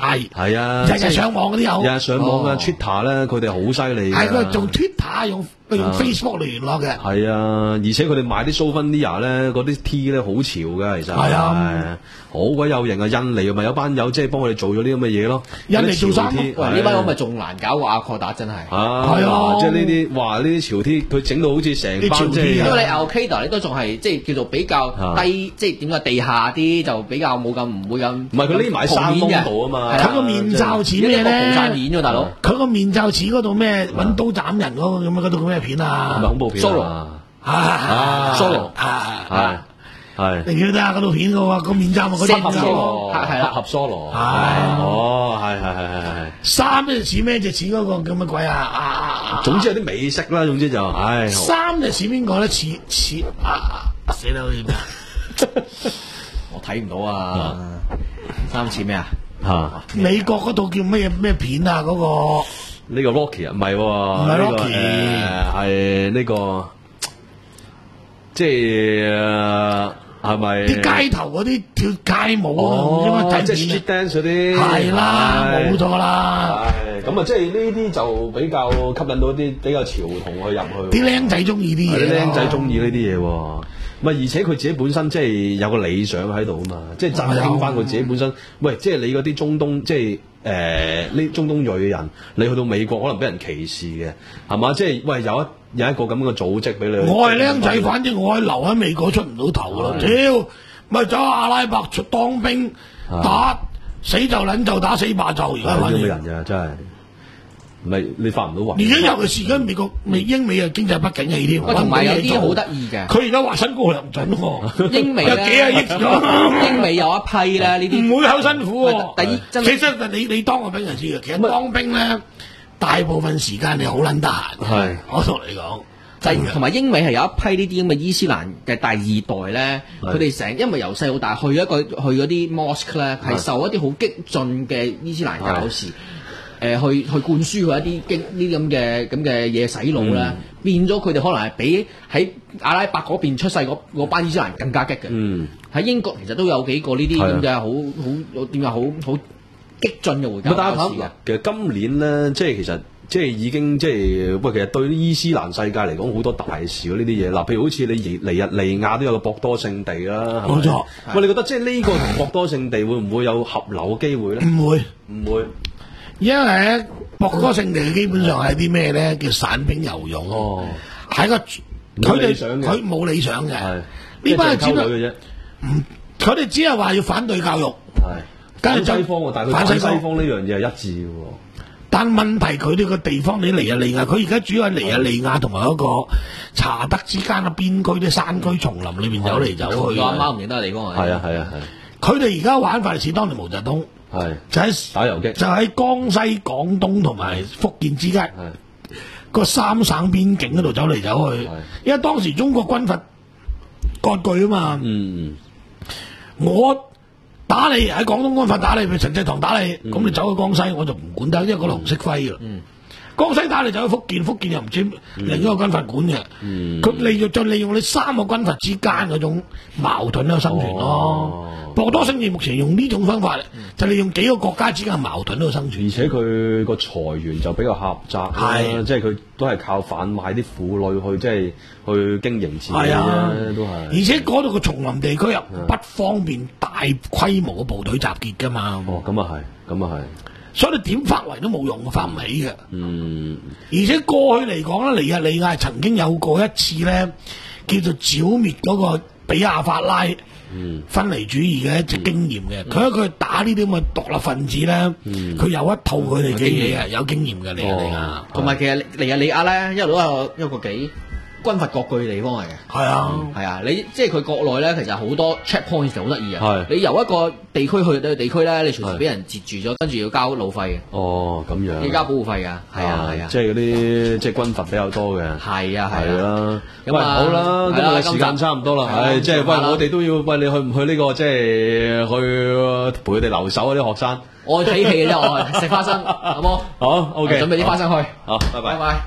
係係啊， 日日上網嗰啲有， 日日上網啊 Twitter 咧，佢哋好犀利。 係佢做 Twitter 用用 Facebook 嚟聯絡嘅。 係啊，而且佢哋賣啲 souvenir 咧，嗰啲 T 咧好潮㗎，其實係啊，好鬼有型啊！印尼咪有班友即係幫佢哋做咗啲咁嘅嘢咯。 印尼做衫， 喂呢班我咪仲難搞過阿確達真係。 係啊，即係呢啲哇呢啲潮 T，佢整到好似成班即係。 因為你 Al-Qaeda 你都仲係即係叫做比較低，即係點解地下啲就比較冇咁唔會咁。 唔係佢匿埋山窿度啊嘛。 佢個面罩似咩咧？ 紅山演咗大佬。 佢個面罩似嗰度咩揾刀斬人嗰個咁啊？嗰度咩片啊？ 係咪恐怖片啊 ？Solo，Solo， 係係。 你記得啊？嗰套片嘅喎，個面罩咪嗰啲合 Solo， 係啦， 合 Solo。 係。 哦，係係係係係。 衫咧似咩？就似嗰個叫乜鬼啊？啊！ 總之有啲美式啦，總之就唉。 衫就似邊個咧？似似啊！死啦！好似咩？ 我睇唔到啊！衫似咩啊？ 嚇！ 美國嗰套叫咩咩片啊？嗰個呢個 Rocky 啊，唔係喎， 唔係 Rocky， 係呢個即係係咪啲街頭嗰啲跳街舞啊？ 即係 street dance 嗰啲係啦，冇錯啦。 係咁啊，即係呢啲就比較吸引到啲比較潮童去入去。 啲僆仔中意啲嘢， 啲僆仔中意呢啲嘢喎。唔係，而且佢自己本身即係有個理想喺度啊嘛，即係振興翻佢自己本身。喂，即係你嗰啲中東，即係誒呢中東裔嘅人，你去到美國可能俾人歧視嘅，係嘛？即係喂有一有一個咁樣嘅組織俾你。 我係僆仔，反正我係留喺美國出唔到頭啦。屌，咪走阿拉伯當兵打死就撚就打死罷就，而家反正。啲人㗎真係。唔係你發唔到話， 而家尤其是而家美國美英美啊經濟不景氣添， 同埋有啲好得意嘅。 佢而家話新高糧準喎， 英美有幾廿億， 英美有一批咧呢啲唔會好辛苦喎。 第一， 其實你你當過兵就知嘅，其實當兵咧大部分時間你好撚得閒。 係， 我同你講。 同埋英美係有一批呢啲咁嘅伊斯蘭嘅第二代咧，佢哋成因為由細到大去一個去嗰啲 mosque 咧，係受一啲好激進嘅伊斯蘭教士。誒去去灌輸佢一啲經呢啲咁嘅咁嘅嘢洗腦咧，變咗佢哋可能係比喺阿拉伯嗰邊出世嗰班伊斯蘭更加激嘅。喺、嗯、英國其實都有幾個呢啲咁嘅好好點解好好激進嘅回教教士嘅。 其實今年咧，即係其實即係已經即係喂，其實對伊斯蘭世界嚟講好多大事呢啲嘢。嗱，譬如好似你尼日利亞都有個博多聖地啦， 冇錯。 喂，你覺得即係呢個同博多聖地會唔會有合流嘅機會咧？ 唔會， 唔會。 因為咧，博多聖地基本上係啲咩咧？叫散兵游勇，係、哦、個佢哋佢冇理想嘅，呢班係只係唔，佢哋只係話要反對教育， 反西方喎，但係佢反西方呢樣嘢係一致嘅喎。 但問題佢哋個地方，你尼日利亞，佢而家主要係尼日利亞同埋嗰個查德之間嘅邊區啲山區叢林裏邊走嚟走去。 阿媽唔認得地方係啊係啊係。 佢哋而家玩法似當年毛澤東。 係就喺打遊擊， 就喺江西、廣東同埋福建之間個三省邊境嗰度走嚟走去。因為當時中國軍閥割據啊嘛。嗯，我打你喺廣東軍閥打你，譬如陳濟棠打你，咁、嗯、你走去江西我就唔管得，因為嗰度唔識揮噶。嗯，江西打你走去福建，福建又唔知另一個軍閥管嘅。嗯，佢利用就利用你三個軍閥之間嗰種矛盾喺度生存咯。哦，博多聖地目前用呢種方法，嗯、就利用幾個國家之間嘅矛盾喺度生存。 而且佢個財源就比較狹窄啦，即係佢都係靠販賣啲婦女去即係去經營自己咧，都係。而且嗰度個叢林地區又不方便大規模嘅部隊集結㗎嘛。 哦，咁啊係，咁啊係。 所以你點發圍都冇用，發唔起嘅。嗯。而且過去嚟講咧，尼日利亞曾經有過一次咧，叫做剿滅嗰個比亞法拉。嗯，分離主義嘅一隻經驗嘅，佢喺佢打呢啲咁嘅獨立分子咧，佢、嗯、有一套佢哋嘅嘢啊，有經驗嘅尼日利亞， 同埋其實尼日利亞咧一路都係一個幾軍閥割據嘅地方嚟嘅。係啊，係、嗯、啊，你即係佢國內咧，其實好多 checkpoint 其實好得意啊。你由一個地區去到地區咧，你隨時俾人截住咗，跟住要交路費嘅。 哦，咁樣。 要交保護費㗎。係啊，係啊。 即係嗰啲即係軍閥比較多嘅。 係啊，係啊。咁啊，好啦，今日嘅時間差唔多啦。係，即係喂，我哋都要喂你去唔去呢、呢個即係去陪佢哋留守嗰啲學生。 我睇戲嘅啫，我食花生，好冇？ 好 ，OK。 準備啲花生去。 好，拜拜。 拜拜。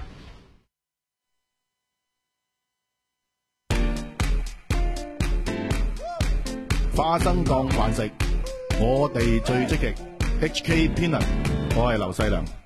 花生當飯食，我哋最積極。 H K Peanut，我係劉細良。